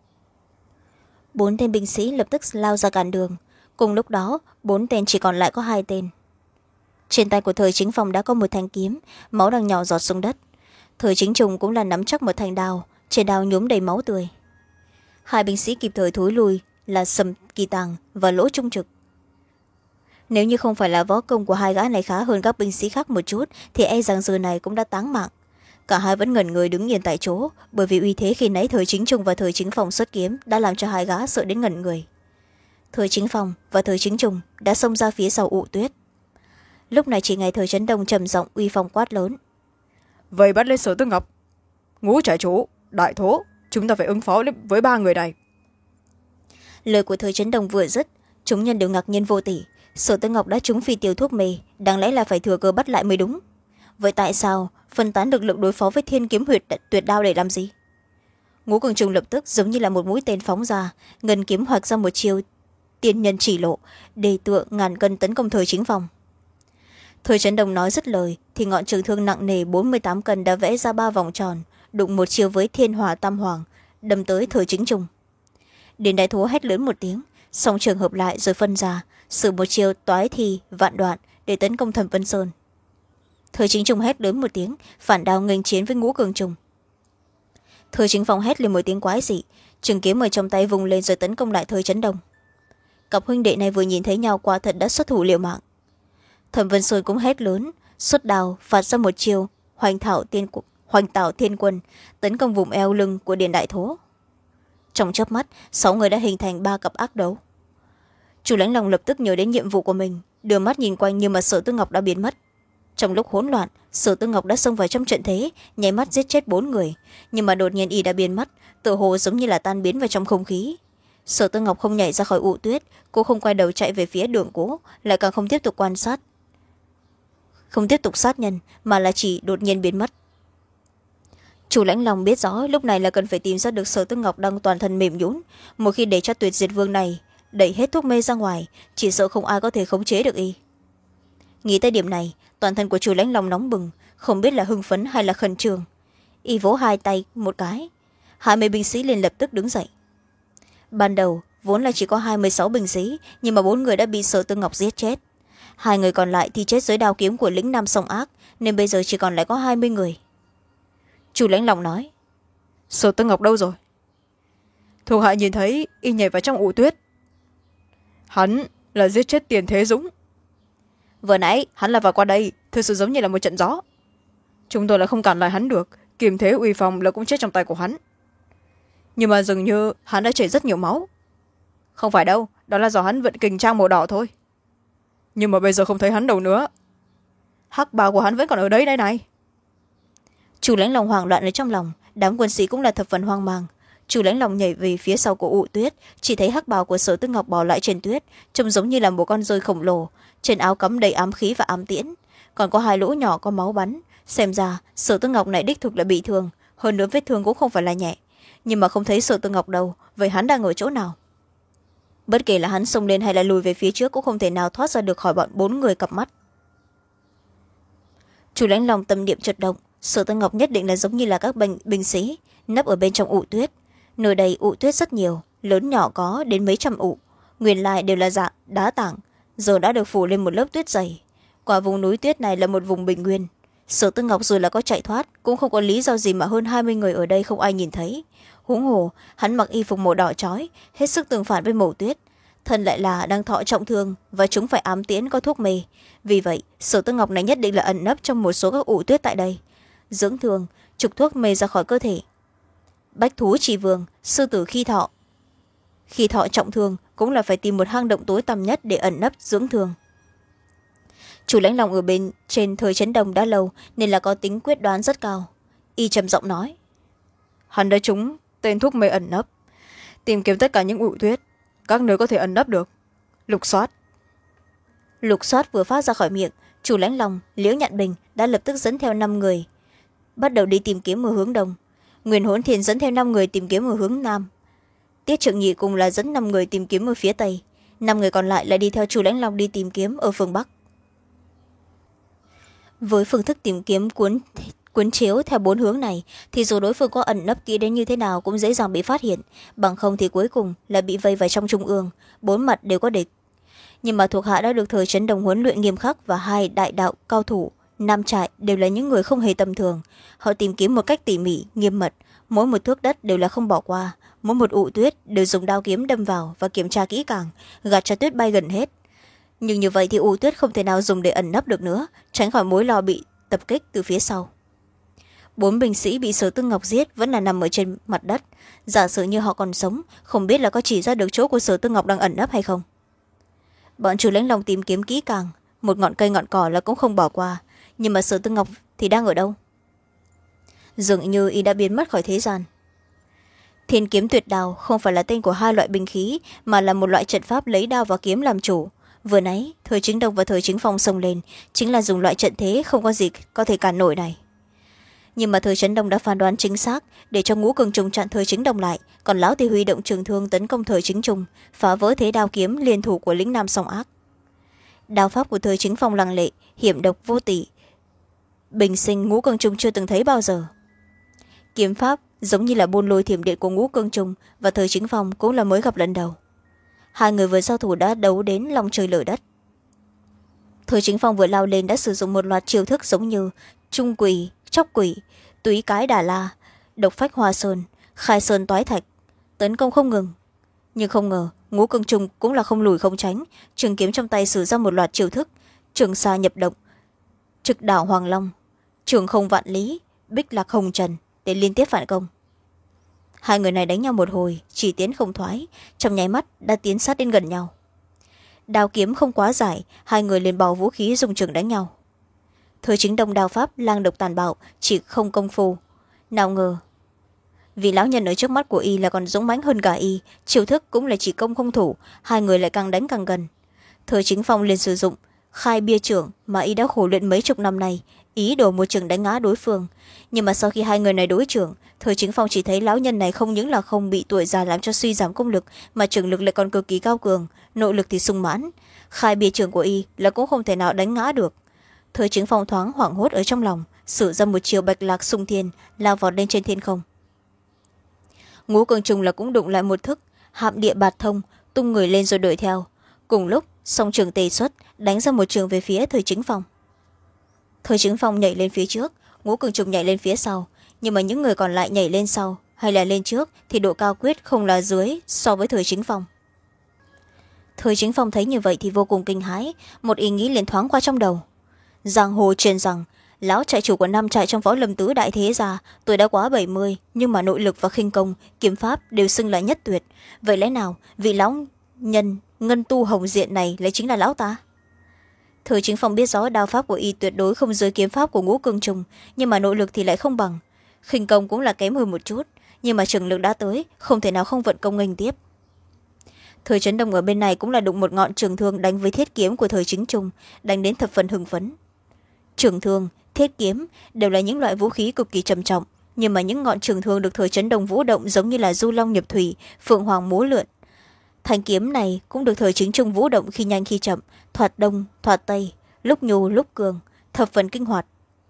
Bốn tên binh sĩ lập tức lao ra cản đường, cùng lúc đó bốn tên chỉ còn lại có hai tên. Trên tay của Thời Chính Phong đã có một thanh kiếm, máu đang nhỏ giọt xuống đất. Thời Chính Trùng cũng là nắm chắc một thanh đao, trên đao nhuốm đầy máu tươi. Hai binh sĩ kịp thời thối lui là Sầm Kỳ Tàng và Lỗ Trung Trực. Nếu như không phải là võ công của hai gã này khá hơn các binh sĩ khác một chút, thì e rằng giờ này cũng đã táng mạng. Cả hai vẫn ngẩn người đứng yên tại chỗ, bởi vì uy thế khi nãy Thời Chính Trùng và Thời Chính Phong xuất kiếm đã làm cho hai gã sợ đến ngẩn người. Thời Chính Phong và Thời Chính Trùng đã xông ra phía sau ụ tuyết. Lúc này chỉ nghe Thời Chấn Đông trầm giọng uy phong quát lớn: vậy bắt lên Sở Tư Ngọc, ngũ trại chủ, đại thố, chúng ta phải ứng phó với ba người này. Lời của Thời Chấn Đông vừa dứt, chúng nhân đều ngạc nhiên vô tỷ. Sở Tư Ngọc đã trúng phi tiêu thuốc mê, đáng lẽ là phải thừa cơ bắt lại mới đúng. Vậy tại sao phân tán lực lượng đối phó với thiên kiếm huyệt tuyệt đao để làm gì? Ngũ cường trùng lập tức giống như là một mũi tên phóng ra, ngân kiếm hoạch ra một chiêu tiên nhân chỉ lộ, đề tựa ngàn cân tấn công Thời Chính Phong. Thời Chấn Đông nói dứt lời thì ngọn trường thương nặng nề bốn mươi tám cân đã vẽ ra ba vòng tròn, đụng một chiều với thiên hỏa tam hoàng, đâm tới Thời Chính Trùng. Đến đại thố hét lớn một tiếng, song trường hợp lại rồi phân ra, sử một chiều toái thi vạn đoạn để tấn công Thẩm Vân Sơn. Thời Chính Trùng hét lớn một tiếng, phản đao nghênh chiến với ngũ cường trùng. Thời Chính Phong hét lên một tiếng quái dị, trường kiếm ở trong tay vùng lên rồi tấn công lại Thời Chấn Đông. Cặp huynh đệ này vừa nhìn thấy nhau quả thật đã xuất thủ liều mạng. Thẩm Vân Sơn cũng hét lớn, xuất đao phạt ra một chiều hoành thảo tiên hoành tạo thiên quân, tấn công vùng eo lưng của Điền Đại Thố. Trong chớp mắt, sáu người đã hình thành ba cặp ác đấu. Chu Lãnh Long lập tức nhớ đến nhiệm vụ của mình, đưa mắt nhìn quanh nhưng mà Sở Tư Ngọc đã biến mất. Trong lúc hỗn loạn, Sở Tư Ngọc đã xông vào trong trận thế, nháy mắt giết chết bốn người, nhưng mà đột nhiên y đã biến mất, tựa hồ giống như là tan biến vào trong không khí. Sở Tư Ngọc không nhảy ra khỏi ụ tuyết, cô không quay đầu chạy về phía đường cũ, lại càng không tiếp tục quan sát, không tiếp tục sát nhân, mà là chỉ đột nhiên biến mất. Chu Lãnh Long biết rõ lúc này là cần phải tìm ra được Sở Tư Ngọc đang toàn thân mềm nhũn, một khi để cho Tuyệt Diệt Vương này đẩy hết thuốc mê ra ngoài, chỉ sợ không ai có thể khống chế được y. Nghĩ tới điểm này, toàn thân của Chu Lãnh Long nóng bừng, không biết là hưng phấn hay là khẩn trương. Y vỗ hai tay một cái, hai mươi binh sĩ liền lập tức đứng dậy. Ban đầu vốn là chỉ có hai mươi sáu binh sĩ, nhưng mà bốn người đã bị Sở Tư Ngọc giết chết. Hai người còn lại thì chết dưới đao kiếm của lĩnh Nam Sông Ác, nên bây giờ chỉ còn lại có hai mươi người. Chu Lãnh Long nói: Sở Tư Ngọc đâu rồi? Thuộc hạ nhìn thấy y nhảy vào trong ụ tuyết. Hắn là giết chết Tiền Thế Dũng. Vừa nãy hắn là vào qua đây, thực sự giống như là một trận gió. Chúng tôi là không cản lại hắn được, kiềm thế uy phong là cũng chết trong tay của hắn. Nhưng mà dường như hắn đã chảy rất nhiều máu. Không phải đâu, đó là do hắn vận kình trang màu đỏ thôi. Nhưng mà bây giờ không thấy hắn đâu nữa. Hắc bào của hắn vẫn còn ở đấy đây này. Chủ lãnh lòng hoảng loạn ở trong lòng, đám quân sĩ cũng là thập phần hoang mang. Chủ lãnh lòng nhảy về phía sau của ụ tuyết, chỉ thấy hắc bào của Sở Tư Ngọc bò lại trên tuyết, trông giống như là một con rơi khổng lồ, trên áo cắm đầy ám khí và ám tiễn, còn có hai lỗ nhỏ có máu bắn. Xem ra Sở Tư Ngọc này đích thực là bị thương, hơn nữa vết thương cũng không phải là nhẹ. Nhưng mà không thấy Sở Tư Ngọc đâu, vậy hắn đang ở chỗ nào? Bất kể là hắn xông lên hay là lùi về phía trước cũng không thể nào thoát ra được khỏi bọn bốn người cặp mắt. Chủ lãnh lòng tâm niệm chợt động, Sở Tư Ngọc nhất định là giống như là các binh, binh sĩ nấp ở bên trong ụ tuyết. Nơi đây ụ tuyết rất nhiều, lớn nhỏ có đến mấy trăm ụ, nguyên lai đều là dạng đá tảng, giờ đã được phủ lên một lớp tuyết dày. Quả vùng núi tuyết này là một vùng bình nguyên. Sở Tư Ngọc dù là có chạy thoát cũng không có lý do gì mà hơn hai mươi người ở đây không ai nhìn thấy. Huống hồ hắn mặc y phục màu đỏ chói, hết sức tương phản với màu tuyết, thân lại là đang thọ trọng thương và chúng phải ám tiễn có thuốc mê. Vì vậy Sở Tư Ngọc này nhất định là ẩn nấp trong một số các ụ tuyết tại đây, dưỡng thương, trục thuốc mê ra khỏi cơ thể. Bách thú chỉ vương, sư tử khi thọ khi thọ trọng thương cũng là phải tìm một hang động tối tăm nhất để ẩn nấp dưỡng thương. Chủ lãnh lòng ở bên trên thời chấn đồng đã lâu nên là có tính quyết đoán rất cao. Y trầm giọng nói, hắn đã trúng tên thuốc mê ẩn nấp, tìm kiếm tất cả những ụ tuyết, các nơi có thể ẩn nấp được, lục soát. Lục soát vừa phát ra khỏi miệng, chủ lãnh lòng Liễu Nhạn Bình đã lập tức dẫn theo năm người bắt đầu đi tìm kiếm ở hướng đông. Nguyên Hỗn Thiền dẫn theo năm người tìm kiếm ở hướng nam. Tiết Trượng Nhị cùng là dẫn năm người tìm kiếm ở phía tây, năm người còn lại là đi theo chủ lãnh long đi tìm kiếm ở phương bắc. Với phương thức tìm kiếm cuốn cuốn chiếu theo bốn hướng này thì dù đối phương có ẩn nấp kỹ đến như thế nào cũng dễ dàng bị phát hiện, bằng không thì cuối cùng là bị vây vào trong trung ương, bốn mặt đều có địch. Nhưng mà thuộc hạ đã được thời chấn đồng huấn luyện nghiêm khắc và hai đại đạo cao thủ nam trại đều là những người không hề tầm thường. Họ tìm kiếm một cách tỉ mỉ nghiêm mật, mỗi một thước đất đều là không bỏ qua, mỗi một ụ tuyết đều dùng đao kiếm đâm vào và kiểm tra kỹ càng, gạt cho tuyết bay gần hết. Nhưng như vậy thì ụ tuyết không thể nào dùng để ẩn nấp được nữa, tránh khỏi mối lo bị tập kích từ phía sau. Bốn binh sĩ bị Sở Tư Ngọc giết vẫn là nằm ở trên mặt đất, giả sử như họ còn sống không biết là có chỉ ra được chỗ của Sở Tư Ngọc đang ẩn nấp hay không. Bọn chủ lãnh lòng tìm kiếm kỹ càng, một ngọn cây ngọn cỏ là cũng không bỏ qua, nhưng mà Sở Tư Ngọc thì đang ở đâu? Dường như y đã biến mất khỏi thế gian. Thiên kiếm tuyệt đao không phải là tên của hai loại binh khí mà là một loại trận pháp lấy đao và kiếm làm chủ. Vừa nãy thời chính đông và thời chính phong xông lên chính là dùng loại trận thế không có gì có thể cản nổi này. Nhưng mà thời chấn đông đã phán đoán chính xác, để cho Ngũ Cường Trùng chặn thời chính đông lại, còn lão thì huy động trường thương tấn công thời chính trung, phá vỡ thế đao kiếm liên thủ của lĩnh nam song ác. Đao pháp của thời chính phong lăng lệ, hiểm độc vô tỷ, bình sinh Ngũ Cường Trung chưa từng thấy bao giờ. Kiếm pháp giống như là buôn lôi thiểm điện của Ngũ Cường Trung và thời chính phong cũng là mới gặp lần đầu. Hai người vừa giao thủ đã đấu đến lòng trời lở đất. Thời chính phong vừa lao lên đã sử dụng một loạt chiêu thức giống như trung quỷ, chóc quỷ, túy cái đà la, độc phách hoa sơn, khai sơn toái thạch, tấn công không ngừng. Nhưng không ngờ Ngũ Cường Trung cũng là không lùi không tránh, trường kiếm trong tay sử ra một loạt chiêu thức, trường xa nhập động, trực đảo hoàng long, trường không vạn lý, bích lạc hồng trần để liên tiếp phản công. Hai người này đánh nhau một hồi, chỉ tiến không thoái, trong nháy mắt đã tiến sát đến gần nhau. Đao kiếm không quá dài, hai người liền bỏ vũ khí dùng trường đánh nhau. Thời chính đông đao pháp lang độc tàn bạo, chỉ không công phu. Nào ngờ vì lão nhân ở trước mắt của y là còn dũng mãnh hơn cả y, chiêu thức cũng là chỉ công không thủ, hai người lại càng đánh càng gần. Thời chính phong liền sử dụng khai bia trưởng mà y đã khổ luyện mấy chục năm nay, ý đồ một trường đánh ngã đối phương. Nhưng mà sau khi hai người này đối trưởng, thời chính phong chỉ thấy lão nhân này không những là không bị tuổi già làm cho suy giảm công lực, mà trường lực lại còn cực kỳ cao cường, nội lực thì sung mãn. Khai bia trưởng của y là cũng không thể nào đánh ngã được. Thời chính phong thoáng hoảng hốt ở trong lòng, sử ra một chiều bạch lạc sung thiên, lao vọt lên trên thiên không. Ngũ Cường Trùng là cũng đụng lại một thức hạm địa bạt thông, tung người lên rồi đuổi theo. Cùng lúc song trường tề xuất, đánh ra một trường về phía thời chính phong. Thời chính phong nhảy lên phía trước, Ngũ Cường Trùng nhảy lên phía sau, nhưng mà những người còn lại nhảy lên sau hay là lên trước thì độ cao quyết không là dưới so với thời chính phong. Thời chính phong thấy như vậy thì vô cùng kinh hãi, một ý nghĩ liền thoáng qua trong đầu. Giang hồ truyền rằng lão trại chủ của năm trại trong võ lâm tứ đại thế gia, tuổi đã quá bảy mươi nhưng mà nội lực và khinh công, kiếm pháp đều xưng là nhất tuyệt. Vậy lẽ nào vị lão nhân ngân tu hồng diện này lại chính là lão ta. Thời chính phong biết rõ đao pháp của y tuyệt đối không dưới kiếm pháp của ngũ cương trùng, nhưng mà nội lực thì lại không bằng. Khinh công cũng là kém hơn một chút, nhưng mà trường lực đã tới, không thể nào không vận công nghênh tiếp. Thời Trấn Đông ở bên này cũng là đụng một ngọn trường thương đánh với thiết kiếm của thời chính trung, đánh đến thập phần hưng phấn. Trường thương, thiết kiếm đều là những loại vũ khí cực kỳ trầm trọng, nhưng mà những ngọn trường thương được thời Trấn Đông vũ động giống như là du long nhập thủy, phượng hoàng múa lượn. Thanh kiếm này cũng được thời chính trung vũ động khi nhanh khi chậm, thoạt đông thoạt tây, lúc nhu lúc cường, thập phần kinh hoạt.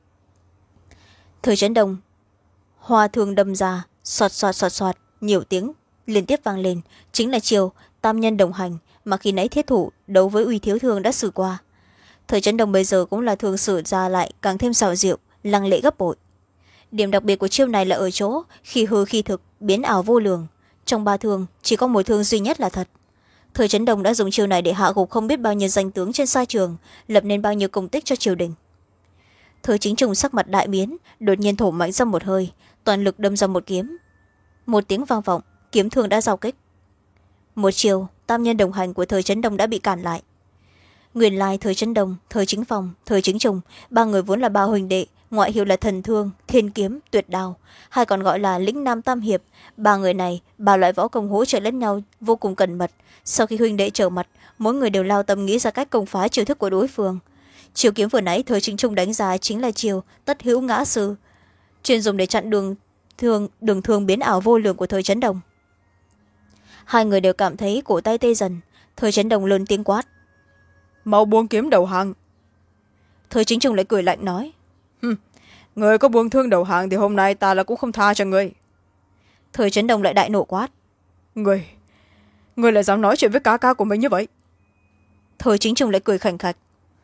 Thời Trấn Đông hoa thương đâm ra, xoạt xoạt xoạt xoạt, nhiều tiếng liên tiếp vang lên, chính là chiều tam nhân đồng hành mà khi nãy thiết thủ đấu với Uy Thiếu Thương đã xử qua. Thời Trấn Đông bây giờ cũng là thương sử ra lại càng thêm xảo diệu, lăng lệ gấp bội. Điểm đặc biệt của chiêu này là ở chỗ khi hư khi thực, biến ảo vô lường. Trong ba thương chỉ có một thương duy nhất là thật. Thời Trấn Đông đã dùng chiêu này để hạ gục không biết bao nhiêu danh tướng trên sa trường, lập nên bao nhiêu công tích cho triều đình. Thời chính trung sắc mặt đại biến, đột nhiên thổ mạnh ra một hơi, toàn lực đâm ra một kiếm. Một tiếng vang vọng, kiếm thương đã giao kích. Một chiều tam nhân đồng hành của thời Trấn Đông đã bị cản lại. Nguyên lai thời Trấn Đông, thời chính phong, thời chính trung, ba người vốn là ba huynh đệ, ngoại hiệu là thần thương, thiên kiếm, tuyệt đao, hay còn gọi là lĩnh nam tam hiệp. Ba người này, ba loại võ công hỗ trợ lẫn nhau vô cùng cẩn mật. Sau khi huynh đệ trở mặt, mỗi người đều lao tâm nghĩ ra cách công phá chiêu thức của đối phương. Chiêu kiếm vừa nãy thời chính trung đánh giá chính là chiêu tất hữu ngã sư, chuyên dùng để chặn đường thương đường thương biến ảo vô lường của thời Trấn Đông. Hai người đều cảm thấy cổ tay tê dần. Thời Trấn Đông lớn tiếng quát: mau buông kiếm đầu hàng. Thời chính trung lại cười lạnh nói: người có buông thương đầu hàng thì hôm nay ta là cũng không tha cho người. Thời Trấn Đông lại đại nộ quát: người người lại dám nói chuyện với cá ca của mình như vậy? Thời chính trung lại cười khành khạch: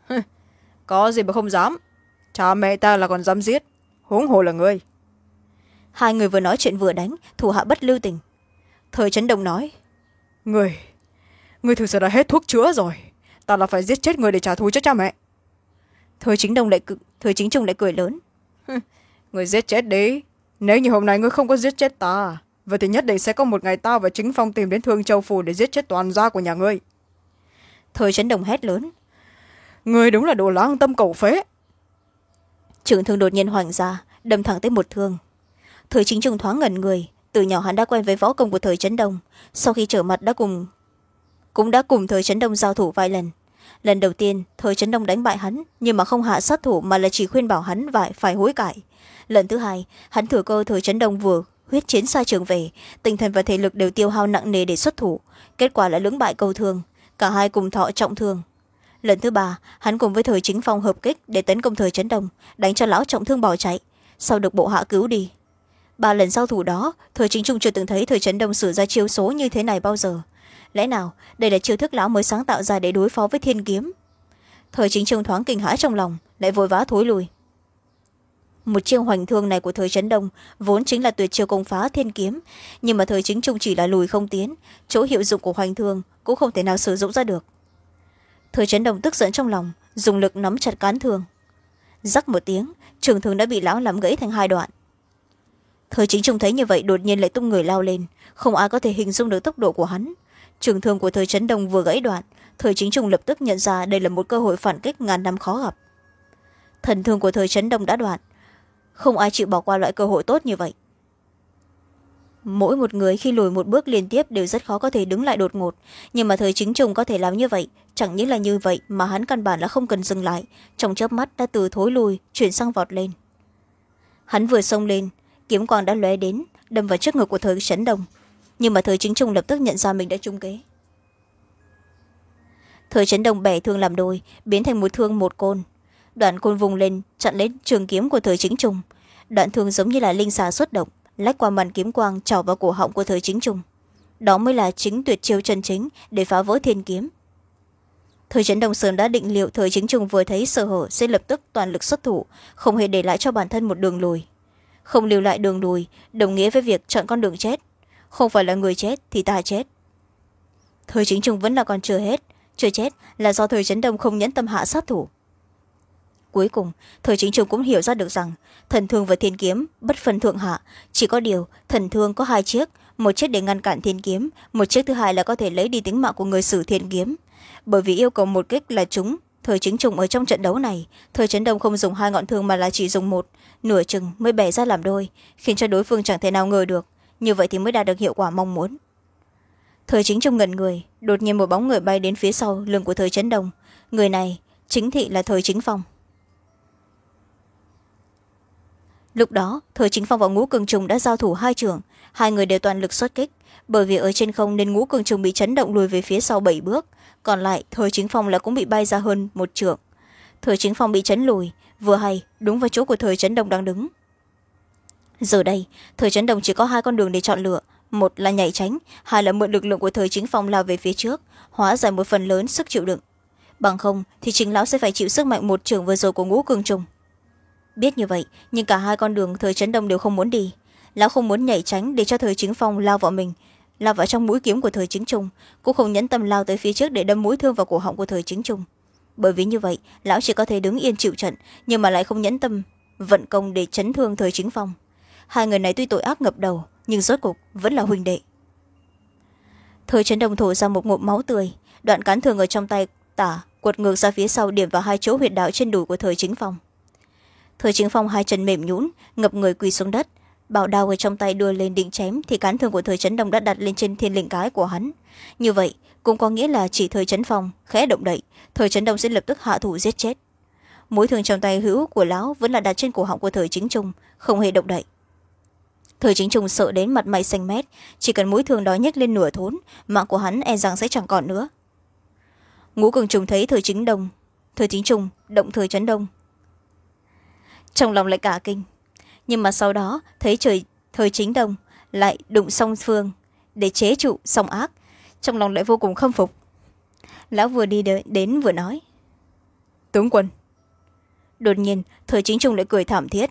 có gì mà không dám, cha mẹ ta là còn dám giết, huống hồ là người. Hai người vừa nói chuyện vừa đánh, thủ hạ bất lưu tình. Thời Trấn Đông nói: người người thực sự đã hết thuốc chữa rồi, ta là phải giết chết người để trả thù cho cha mẹ. Thời chính đông lại thời chính trung lại cười lớn: người giết chết đi, nếu như hôm nay ngươi không có giết chết ta, vậy thì nhất định sẽ có một ngày ta và chính phong tìm đến Thương Châu Phủ để giết chết toàn gia của nhà ngươi. Thời Trấn Đông hét lớn: người đúng là đồ lang tâm cầu phế. Trường thương đột nhiên hoành ra, đâm thẳng tới một thương. Thời chính trung thoáng ngẩn người, từ nhỏ hắn đã quen với võ công của thời Trấn Đông, sau khi trở mặt đã cùng cũng đã cùng thời Trấn Đông giao thủ vài lần. Lần đầu tiên thời Trấn Đông đánh bại hắn, nhưng mà không hạ sát thủ mà là chỉ khuyên bảo hắn phải, phải hối cải. Lần thứ hai hắn thừa cơ thời Trấn Đông vừa huyết chiến xa trường về, tinh thần và thể lực đều tiêu hao nặng nề để xuất thủ, kết quả là lưỡng bại câu thương, cả hai cùng thọ trọng thương. Lần thứ ba hắn cùng với thời chính phong hợp kích để tấn công thời Trấn Đông, đánh cho lão trọng thương bỏ chạy, sau được bộ hạ cứu đi. Ba lần giao thủ đó, thời chính trung chưa từng thấy thời Trấn Đông sử ra chiêu số như thế này bao giờ. Lẽ nào đây là chiêu thức lão mới sáng tạo ra để đối phó với thiên kiếm? Thời chính trung thoáng kinh hãi trong lòng, lại vội vã thối lùi. Một chiêu hoành thương này của thời Trấn Đông vốn chính là tuyệt chiêu công phá thiên kiếm, nhưng mà thời chính trung chỉ là lùi không tiến, chỗ hiệu dụng của hoành thương cũng không thể nào sử dụng ra được. Thời Trấn Đông tức giận trong lòng, dùng lực nắm chặt cán thương. Rắc một tiếng, trường thương đã bị lão làm gãy thành hai đoạn. Thời chính trung thấy như vậy đột nhiên lại tung người lao lên, không ai có thể hình dung được tốc độ của hắn. Trường thương của thời Trấn Đông vừa gãy đoạn, thời chính trung lập tức nhận ra đây là một cơ hội phản kích ngàn năm khó gặp. Thần thương của thời Trấn Đông đã đoạn, không ai chịu bỏ qua loại cơ hội tốt như vậy. Mỗi một người khi lùi một bước liên tiếp đều rất khó có thể đứng lại đột ngột, nhưng mà thời chính trung có thể làm như vậy, chẳng những là như vậy mà hắn căn bản là không cần dừng lại, trong chớp mắt đã từ thối lùi chuyển sang vọt lên. Hắn vừa xông lên, kiếm quang đã lóe đến, đâm vào trước ngực của thời Trấn Đông, nhưng mà thời chính trung lập tức nhận ra mình đã trúng kế. Thời Trấn Đông bẻ thương làm đôi, biến thành một thương một côn. Đoạn côn vùng lên chặn lấy trường kiếm của thời chính trung, đoạn thương giống như là linh xà xuất động, lách qua màn kiếm quang trào vào cổ họng của thời chính trung. Đó mới là chính tuyệt chiêu chân chính để phá vỡ thiên kiếm. Thời Trấn Đông sớm đã định liệu thời chính trung vừa thấy sơ hở sẽ lập tức toàn lực xuất thủ, không hề để lại cho bản thân một đường lùi. Không lưu lại đường lùi đồng nghĩa với việc chọn con đường chết, không phải là người chết thì ta chết. Thời chính trung vẫn là còn chưa hết, chưa chết là do thời Trấn Đông không nhẫn tâm hạ sát thủ. Cuối cùng thời chính trung cũng hiểu ra được rằng thần thương và thiên kiếm bất phân thượng hạ, chỉ có điều thần thương có hai chiếc, một chiếc để ngăn cản thiên kiếm, một chiếc thứ hai là có thể lấy đi tính mạng của người sử thiên kiếm. Bởi vì yêu cầu một kích là chúng thời chính trùng ở trong trận đấu này, thời chấn đông không dùng hai ngọn thương mà là chỉ dùng một, nửa chừng mới bẻ ra làm đôi, khiến cho đối phương chẳng thể nào ngờ được. Như vậy thì mới đạt được hiệu quả mong muốn. Thời chính trùng ngẩn người, đột nhiên một bóng người bay đến phía sau lưng của thời chấn đông. Người này chính thị là thời chính phong. Lúc đó thời chính phong và ngũ cường trùng đã giao thủ hai trường, hai người đều toàn lực xuất kích. Bởi vì ở trên không nên ngũ cường trùng bị chấn động lùi về phía sau bảy bước, còn lại thời chính phong là cũng bị bay ra hơn một trượng. Thời chính phong bị chấn lùi, vừa hay đúng vào chỗ của thời chấn đông đang đứng. Giờ đây thời chấn đông chỉ có hai con đường để chọn lựa, một là nhảy tránh, hai là mượn lực lượng của thời chính phong lao về phía trước, hóa giải một phần lớn sức chịu đựng. Bằng không thì chính lão sẽ phải chịu sức mạnh một trường vừa rồi của ngũ cường trùng. Biết như vậy nhưng cả hai con đường thời chấn đông đều không muốn đi. Lão không muốn nhảy tránh để cho thời chính phong lao vào mình, lao vào trong mũi kiếm của thời chính trung, cũng không nhẫn tâm lao tới phía trước để đâm mũi thương vào cổ họng của thời chính trung. Bởi vì như vậy lão chỉ có thể đứng yên chịu trận, nhưng mà lại không nhẫn tâm vận công để chấn thương thời chính phong. Hai người này tuy tội ác ngập đầu nhưng rốt cuộc vẫn là huynh đệ. Thời chấn đông thổ ra một ngụm máu tươi, đoạn cán thương ở trong tay tả quật ngược ra phía sau, điểm vào hai chỗ huyệt đạo trên đùi của thời chính phong. Thời chính phong hai chân mềm nhũn, ngập người quỳ xuống đất, bảo đao ở trong tay đưa lên định chém thì cán thương của thời chấn đông đã đặt lên trên thiên linh cái của hắn. Như vậy cũng có nghĩa là chỉ thời chấn phong khẽ động đậy, thời chấn đông sẽ lập tức hạ thủ giết chết. Mũi thương trong tay hữu của lão vẫn là đặt trên cổ họng của thời chính trung, không hề động đậy. Thời chính trung sợ đến mặt mày xanh mét, chỉ cần mũi thương đó nhếch lên nửa thốn, mạng của hắn e rằng sẽ chẳng còn nữa. Ngũ cường trùng thấy thời chính đông thời chính trung động thời chấn đông, trong lòng lại cả kinh, nhưng mà sau đó thấy trời thời chính đông lại đụng song phương để chế trụ song ác, trong lòng lại vô cùng khâm phục. Lão vừa đi đến vừa nói: Tướng quân. Đột nhiên thời chính trung lại cười thảm thiết: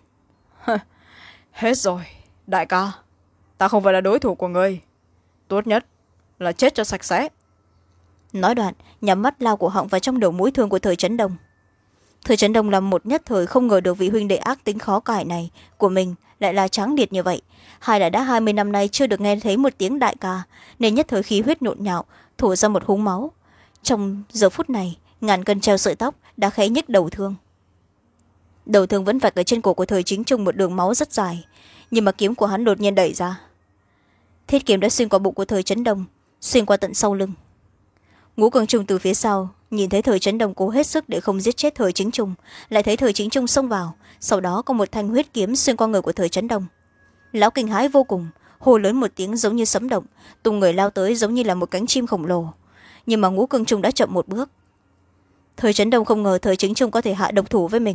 Hết rồi đại ca, ta không phải là đối thủ của ngươi, tốt nhất là chết cho sạch sẽ. Nói đoạn nhắm mắt lao cổ họng vào trong đầu mũi thương của thời chấn đông. Thời chấn đông làm một nhất thời không ngờ được vị huynh đệ ác tính khó cải này của mình lại là tráng liệt như vậy. Hai là đã hai mươi năm nay chưa được nghe thấy một tiếng đại ca, nên nhất thời khí huyết nhộn nhạo, thổ ra một húng máu. Trong giờ phút này ngàn cân treo sợi tóc đã khẽ nhức đầu thương. Đầu thương vẫn vạch ở trên cổ của thời chính trung một đường máu rất dài, nhưng mà kiếm của hắn đột nhiên đẩy ra. Thiết kiếm đã xuyên qua bụng của thời chấn đông, xuyên qua tận sau lưng. Ngũ cường trung từ phía sau nhìn thấy thời chấn đông cố hết sức để không giết chết thời chính trung, lại thấy thời chính trung xông vào, sau đó có một thanh huyết kiếm xuyên qua người của thời chấn đông. Lão kinh hãi vô cùng, hô lớn một tiếng giống như sấm động, tung người lao tới giống như là một cánh chim khổng lồ. Nhưng mà ngũ cường trung đã chậm một bước. Thời chấn đông không ngờ thời chính trung có thể hạ độc thủ với mình.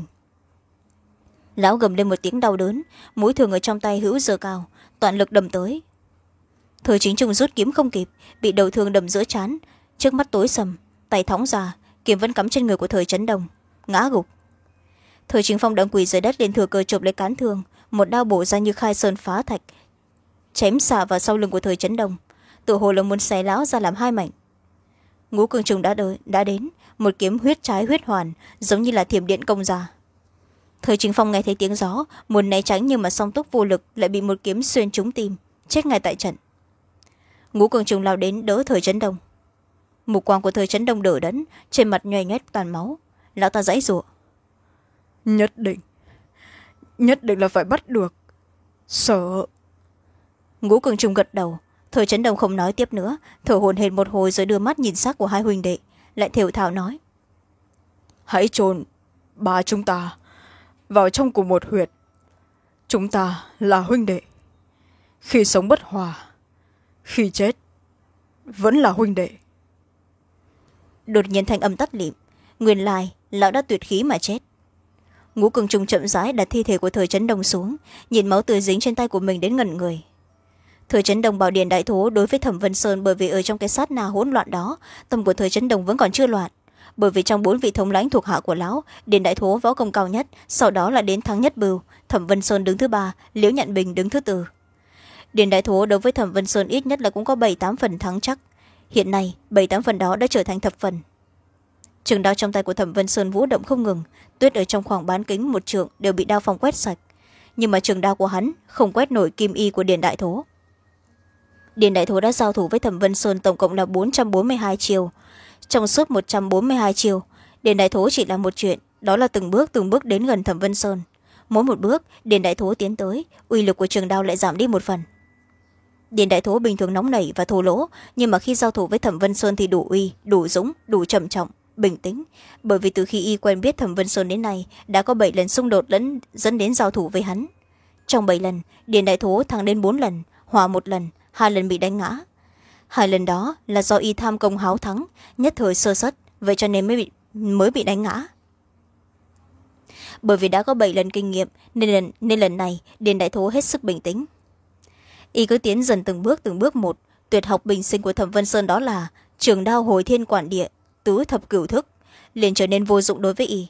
Lão gầm lên một tiếng đau đớn, mũi thương ở trong tay hữu giơ cao, toàn lực đâm tới. Thời chính trung rút kiếm không kịp, bị đầu thương đâm giữa trán, trước mắt tối sầm, tay thõng ra, kiếm vẫn cắm trên người của thời chấn đông, ngã gục. Thời chính phong đang quỳ dưới đất lên thừa cơ chộp lấy cán thương, một đao bổ ra như khai sơn phá thạch, chém xạ vào sau lưng của thời chấn đông, tự hồ là muốn xé lão ra làm hai mảnh. Ngũ cường trùng đã, đợi, đã đến, một kiếm huyết trái huyết hoàn giống như là thiểm điện công ra. Thời chính phong nghe thấy tiếng gió, muốn né tránh nhưng mà song túc vô lực, lại bị một kiếm xuyên trúng tim, chết ngay tại trận. Ngũ cường trùng lao đến đỡ thời chấn đông. Mục quang của thời chấn đông đỡ đẫn, trên mặt nhoe nhoét toàn máu. Lão ta giãy giụa: Nhất định nhất định là phải bắt được. Sợ. Ngũ cường trùng gật đầu. Thời chấn đông không nói tiếp nữa, thở hổn hển một hồi rồi đưa mắt nhìn xác của hai huynh đệ, lại thều thào nói: Hãy chôn ba chúng ta vào trong cùng một huyệt. Chúng ta là huynh đệ, khi sống bất hòa, khi chết vẫn là huynh đệ. Đột nhiên thanh âm tắt lịm, nguyên lai lão đã tuyệt khí mà chết. Ngũ cường trùng chậm rãi đặt thi thể của thời chấn đông xuống, nhìn máu tươi dính trên tay của mình đến ngẩn người. Thời chấn đông bảo điền đại thố đối với Thẩm Vân Sơn, bởi vì ở trong cái sát na hỗn loạn đó, tâm của thời chấn đông vẫn còn chưa loạn. Bởi vì trong bốn vị thống lãnh thuộc hạ của lão, điền đại thố võ công cao nhất, sau đó là đến Thắng Nhất Bưu, Thẩm Vân Sơn đứng thứ ba, Liễu Nhạn Bình đứng thứ tư. Điền đại thố đối với Thẩm Vân Sơn ít nhất là cũng có bảy tám phần thắng chắc. Hiện nay bảy tám phần đó đã trở thành thập phần. Trường đao trong tay của Thẩm Vân Sơn vũ động không ngừng, tuyết ở trong khoảng bán kính một trượng đều bị đao phong quét sạch, nhưng mà trường đao của hắn không quét nổi kim y của điền đại thố. Điền đại thố đã giao thủ với Thẩm Vân Sơn tổng cộng là bốn trăm bốn mươi hai chiêu. Trong suốt một trăm bốn mươi hai chiêu, Điền đại thố chỉ làm một chuyện, đó là từng bước từng bước đến gần Thẩm Vân Sơn. Mỗi một bước Điền đại thố tiến tới, uy lực của trường đao lại giảm đi một phần. Điền đại thố bình thường nóng nảy và thô lỗ, nhưng mà khi giao thủ với Thẩm Vân Sơn thì đủ uy, đủ dũng, đủ trầm trọng, bình tĩnh. Bởi vì từ khi y quen biết Thẩm Vân Sơn đến nay đã có bảy lần xung đột lẫn dẫn đến giao thủ với hắn. Trong bảy lần, Điền đại thố thắng đến bốn lần, hòa một lần, hai lần bị đánh ngã. Hai lần đó là do y tham công háo thắng, nhất thời sơ suất, vậy cho nên mới bị, mới bị đánh ngã. Bởi vì đã có bảy lần kinh nghiệm nên lần, nên lần này Điền đại thố hết sức bình tĩnh. Y cứ tiến dần từng bước từng bước một. Tuyệt học bình sinh của Thẩm Vân Sơn đó là trường đao hồi thiên quản địa, tứ thập cửu thức, liền trở nên vô dụng đối với y.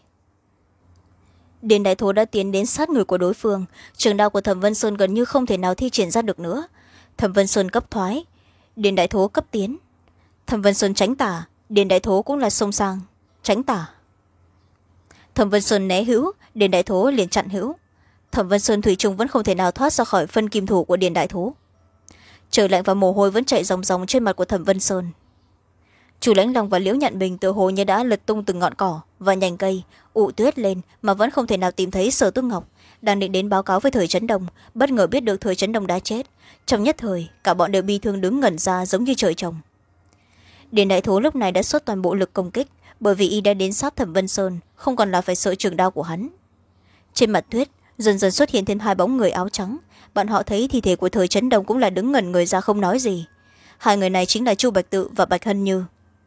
Điền đại thố đã tiến đến sát người của đối phương, trường đao của Thẩm Vân Sơn gần như không thể nào thi triển ra được nữa. Thẩm Vân Sơn cấp thoái, Điền đại thố cấp tiến. Thẩm Vân Sơn tránh tả, Điền đại thố cũng là xông sang tránh tả. Thẩm Vân Sơn né hữu, Điền đại thố liền chặn hữu. Thẩm Vân Sơn thủy chung vẫn không thể nào thoát ra khỏi phân kim thủ của Điền đại thố. Trời lạnh và mồ hôi vẫn chạy ròng ròng trên mặt của Thẩm Vân Sơn. Chu Lãnh Long và Liễu Nhạn Bình tự hồ như đã lật tung từng ngọn cỏ và nhành cây, ụ tuyết lên mà vẫn không thể nào tìm thấy Sở Tước Ngọc. Đang định đến báo cáo với Thời Chấn Đông, bất ngờ biết được Thời Chấn Đông đã chết. Trong nhất thời, cả bọn đều bi thương đứng ngẩn ra giống như trời trồng. Điền đại thố lúc này đã xuất toàn bộ lực công kích, bởi vì y đã đến sát Thẩm Vân Sơn, không còn là phải sợ trường đao của hắn. Trên mặt tuyết dần dần xuất hiện thêm hai bóng người áo trắng. Bọn họ thấy thi thể của Thời Chấn Đông cũng là đứng ngẩn người ra không nói gì. Hai người này chính là Chu Bạch Tự và Bạch Hân Như.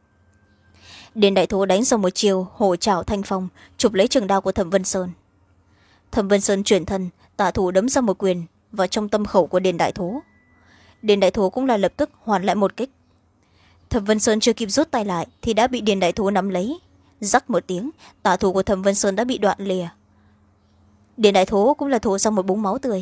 Điền đại thố đánh ra một chiều hổ trảo thanh phong, chụp lấy trường đao của Thẩm Vân Sơn. Thẩm Vân Sơn chuyển thân, tả thủ đấm ra một quyền vào trong tâm khẩu của Điền đại thố. Điền đại thố cũng là lập tức hoàn lại một kích. Thẩm Vân Sơn chưa kịp rút tay lại thì đã bị Điền đại thố nắm lấy. Rắc một tiếng, tả thủ của Thẩm Vân Sơn đã bị đoạn lìa. Điền đại thố cũng là thổ ra một búng máu tươi.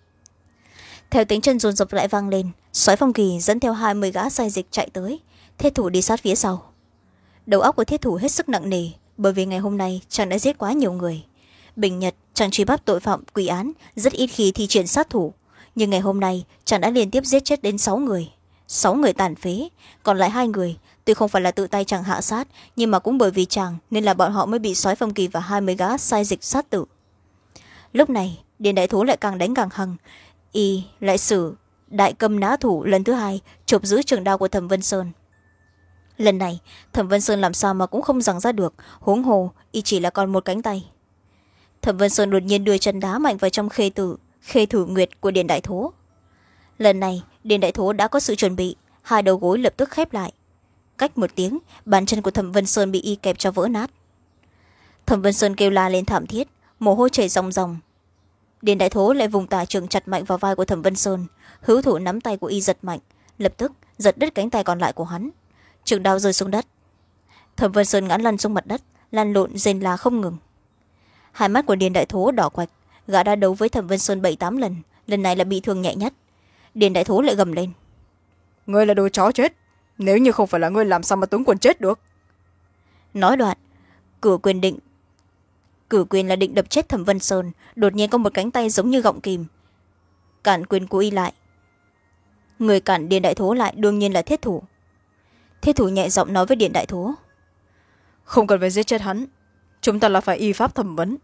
Theo tiếng chân dồn dập lại vang lên, Soái Phong Kỳ dẫn theo hai mươi gã sai dịch chạy tới, thiết thủ đi sát phía sau. Đầu óc của thiết thủ hết sức nặng nề, bởi vì ngày hôm nay chàng đã giết quá nhiều người. Bình nhật chàng truy bắt tội phạm quỷ án rất ít khi thi triển sát thủ, nhưng ngày hôm nay chàng đã liên tiếp giết chết đến sáu người. Sáu người tàn phế, còn lại hai người tuy không phải là tự tay chàng hạ sát, nhưng mà cũng bởi vì chàng nên là bọn họ mới bị Soái Phong Kỳ và hai mươi gã sai dịch sát tử. Lúc này Điền đại thố lại càng đánh càng hăng, y lại sử đại cầm nã thủ lần thứ hai chộp giữ trường đao của Thẩm Vân Sơn. Lần này Thẩm Vân Sơn làm sao mà cũng không giằng ra được, huống hồ y chỉ là còn một cánh tay. Thẩm Vân Sơn đột nhiên đưa chân đá mạnh vào trong khê tử khê thử nguyệt của Điền đại thố. Lần này Điền đại thố đã có sự chuẩn bị, hai đầu gối lập tức khép lại. Cách một tiếng, bàn chân của Thẩm Vân Sơn bị y kẹp cho vỡ nát. Thẩm Vân Sơn kêu la lên thảm thiết, mồ hôi chảy ròng ròng. Điền đại thố lại vùng tả trường chặt mạnh vào vai của Thẩm Vân Sơn, hữu thủ nắm tay của y giật mạnh, lập tức giật đứt cánh tay còn lại của hắn. Trường đao rơi xuống đất. Thẩm Vân Sơn ngã lăn xuống mặt đất, lăn lộn rên la không ngừng. Hai mắt của Điền đại thố đỏ quạch, gã đã đấu với Thẩm Vân Sơn bảy tám lần, lần này là bị thương nhẹ nhất. Điền đại thố lại gầm lên: Ngươi là đồ chó chết, nếu như không phải là ngươi làm sao mà tướng quân chết được. Nói đoạn, cử quyền định cử quyền là định đập chết Thẩm Vân Sơn, đột nhiên có một cánh tay giống như gọng kìm cản quyền của y lại. Người cản Điền đại thố lại đương nhiên là thiết thủ. Thiết thủ nhẹ giọng nói với Điền đại thố: Không cần phải giết chết hắn, chúng ta là phải y pháp thẩm vấn.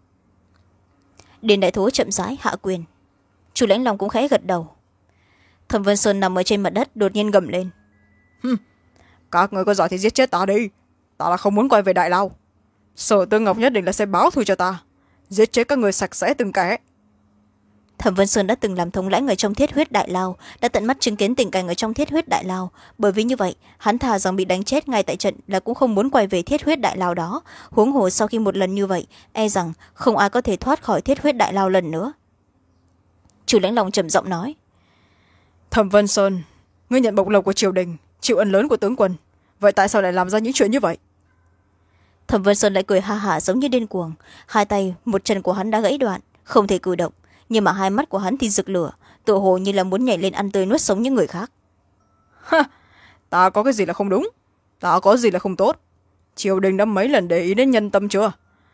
Điền đại thố chậm rãi hạ quyền. Chu Lãnh Long cũng khẽ gật đầu. Thẩm Vân Sơn nằm ở trên mặt đất đột nhiên gầm lên: Hừm, các người có giỏi thì giết chết ta đi, ta là không muốn quay về Đại Lao. Sở Tương Ngọc nhất định là sẽ báo thù cho ta, giết chết các người sạch sẽ từng kẻ. Thẩm Vân Sơn đã từng làm thống lãnh ở trong Thiết Huyết Đại Lao, đã tận mắt chứng kiến tình cảnh ở trong Thiết Huyết Đại Lao, bởi vì như vậy hắn thà rằng bị đánh chết ngay tại trận là cũng không muốn quay về Thiết Huyết Đại Lao đó, huống hồ sau khi một lần như vậy e rằng không ai có thể thoát khỏi Thiết Huyết Đại Lao lần nữa. Chủ Lãnh Long trầm giọng nói: Thẩm Vân Sơn, ngươi nhận bộc lộc của triều đình, chịu ân lớn của tướng quân, vậy tại sao lại làm ra những chuyện như vậy? Thẩm Vân Sơn lại cười ha hả giống như điên cuồng, hai tay một chân của hắn đã gãy đoạn, không thể cử động, nhưng mà hai mắt của hắn thì rực lửa, tựa hồ như là muốn nhảy lên ăn tươi nuốt sống những người khác. Ha, ta có cái gì là không đúng, ta có gì là không tốt, triều đình đã mấy lần để ý đến nhân tâm chưa?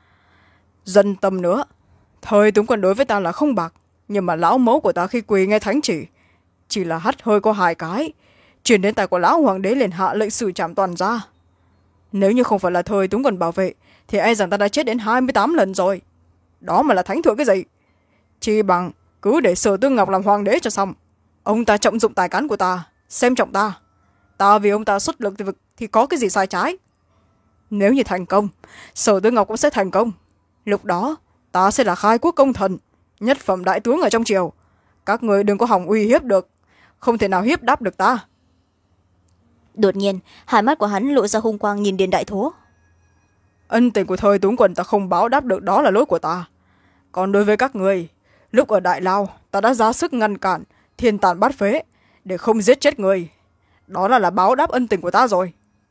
Dân tâm nữa. Thời tướng quân đối với ta là không bạc, nhưng mà lão mẫu của ta khi quỳ nghe thánh chỉ chỉ là hắt hơi có hai cái, truyền đến tài của lão hoàng đế liền hạ lệnh xử trảm toàn gia. Nếu như không phải là thời Túng Quần bảo vệ thì e rằng ta đã chết đến hai mươi tám lần rồi. Đó mà là thánh thượng cái gì? Chi bằng cứ để Sở Tương Ngọc làm hoàng đế cho xong. Ông ta trọng dụng tài cán của ta, xem trọng ta. Ta vì ông ta xuất lực thì, thì có cái gì sai trái? Nếu như thành công, Sở Tương Ngọc cũng sẽ thành công. Lúc đó ta sẽ là khai quốc công thần, nhất phẩm đại tướng ở trong triều. Các người đừng có hòng uy hiếp được, không thể nào hiếp đáp được ta. Đột nhiên hai mắt của hắn lộ ra hung quang nhìn Điền Đại Thố. Ân tình của thời Túng Quần ta không báo đáp được, đó là lỗi của ta. Còn đối với các người, lúc ở Đại Lao ta đã ra sức ngăn cản, thiên tàn bát phế để không giết chết người. Đó là là báo đáp ân tình của ta rồi.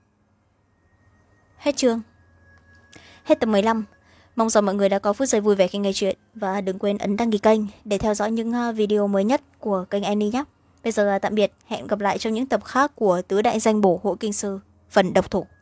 Hết chương. Hết tập mười lăm. Mong rằng mọi người đã có phút giây vui vẻ khi nghe chuyện. Và đừng quên ấn đăng ký kênh để theo dõi những video mới nhất của kênh Annie nhé. Bây giờ là tạm biệt. Hẹn gặp lại trong những tập khác của Tứ Đại Danh Bổ Hộ Kinh Sư phần độc thủ.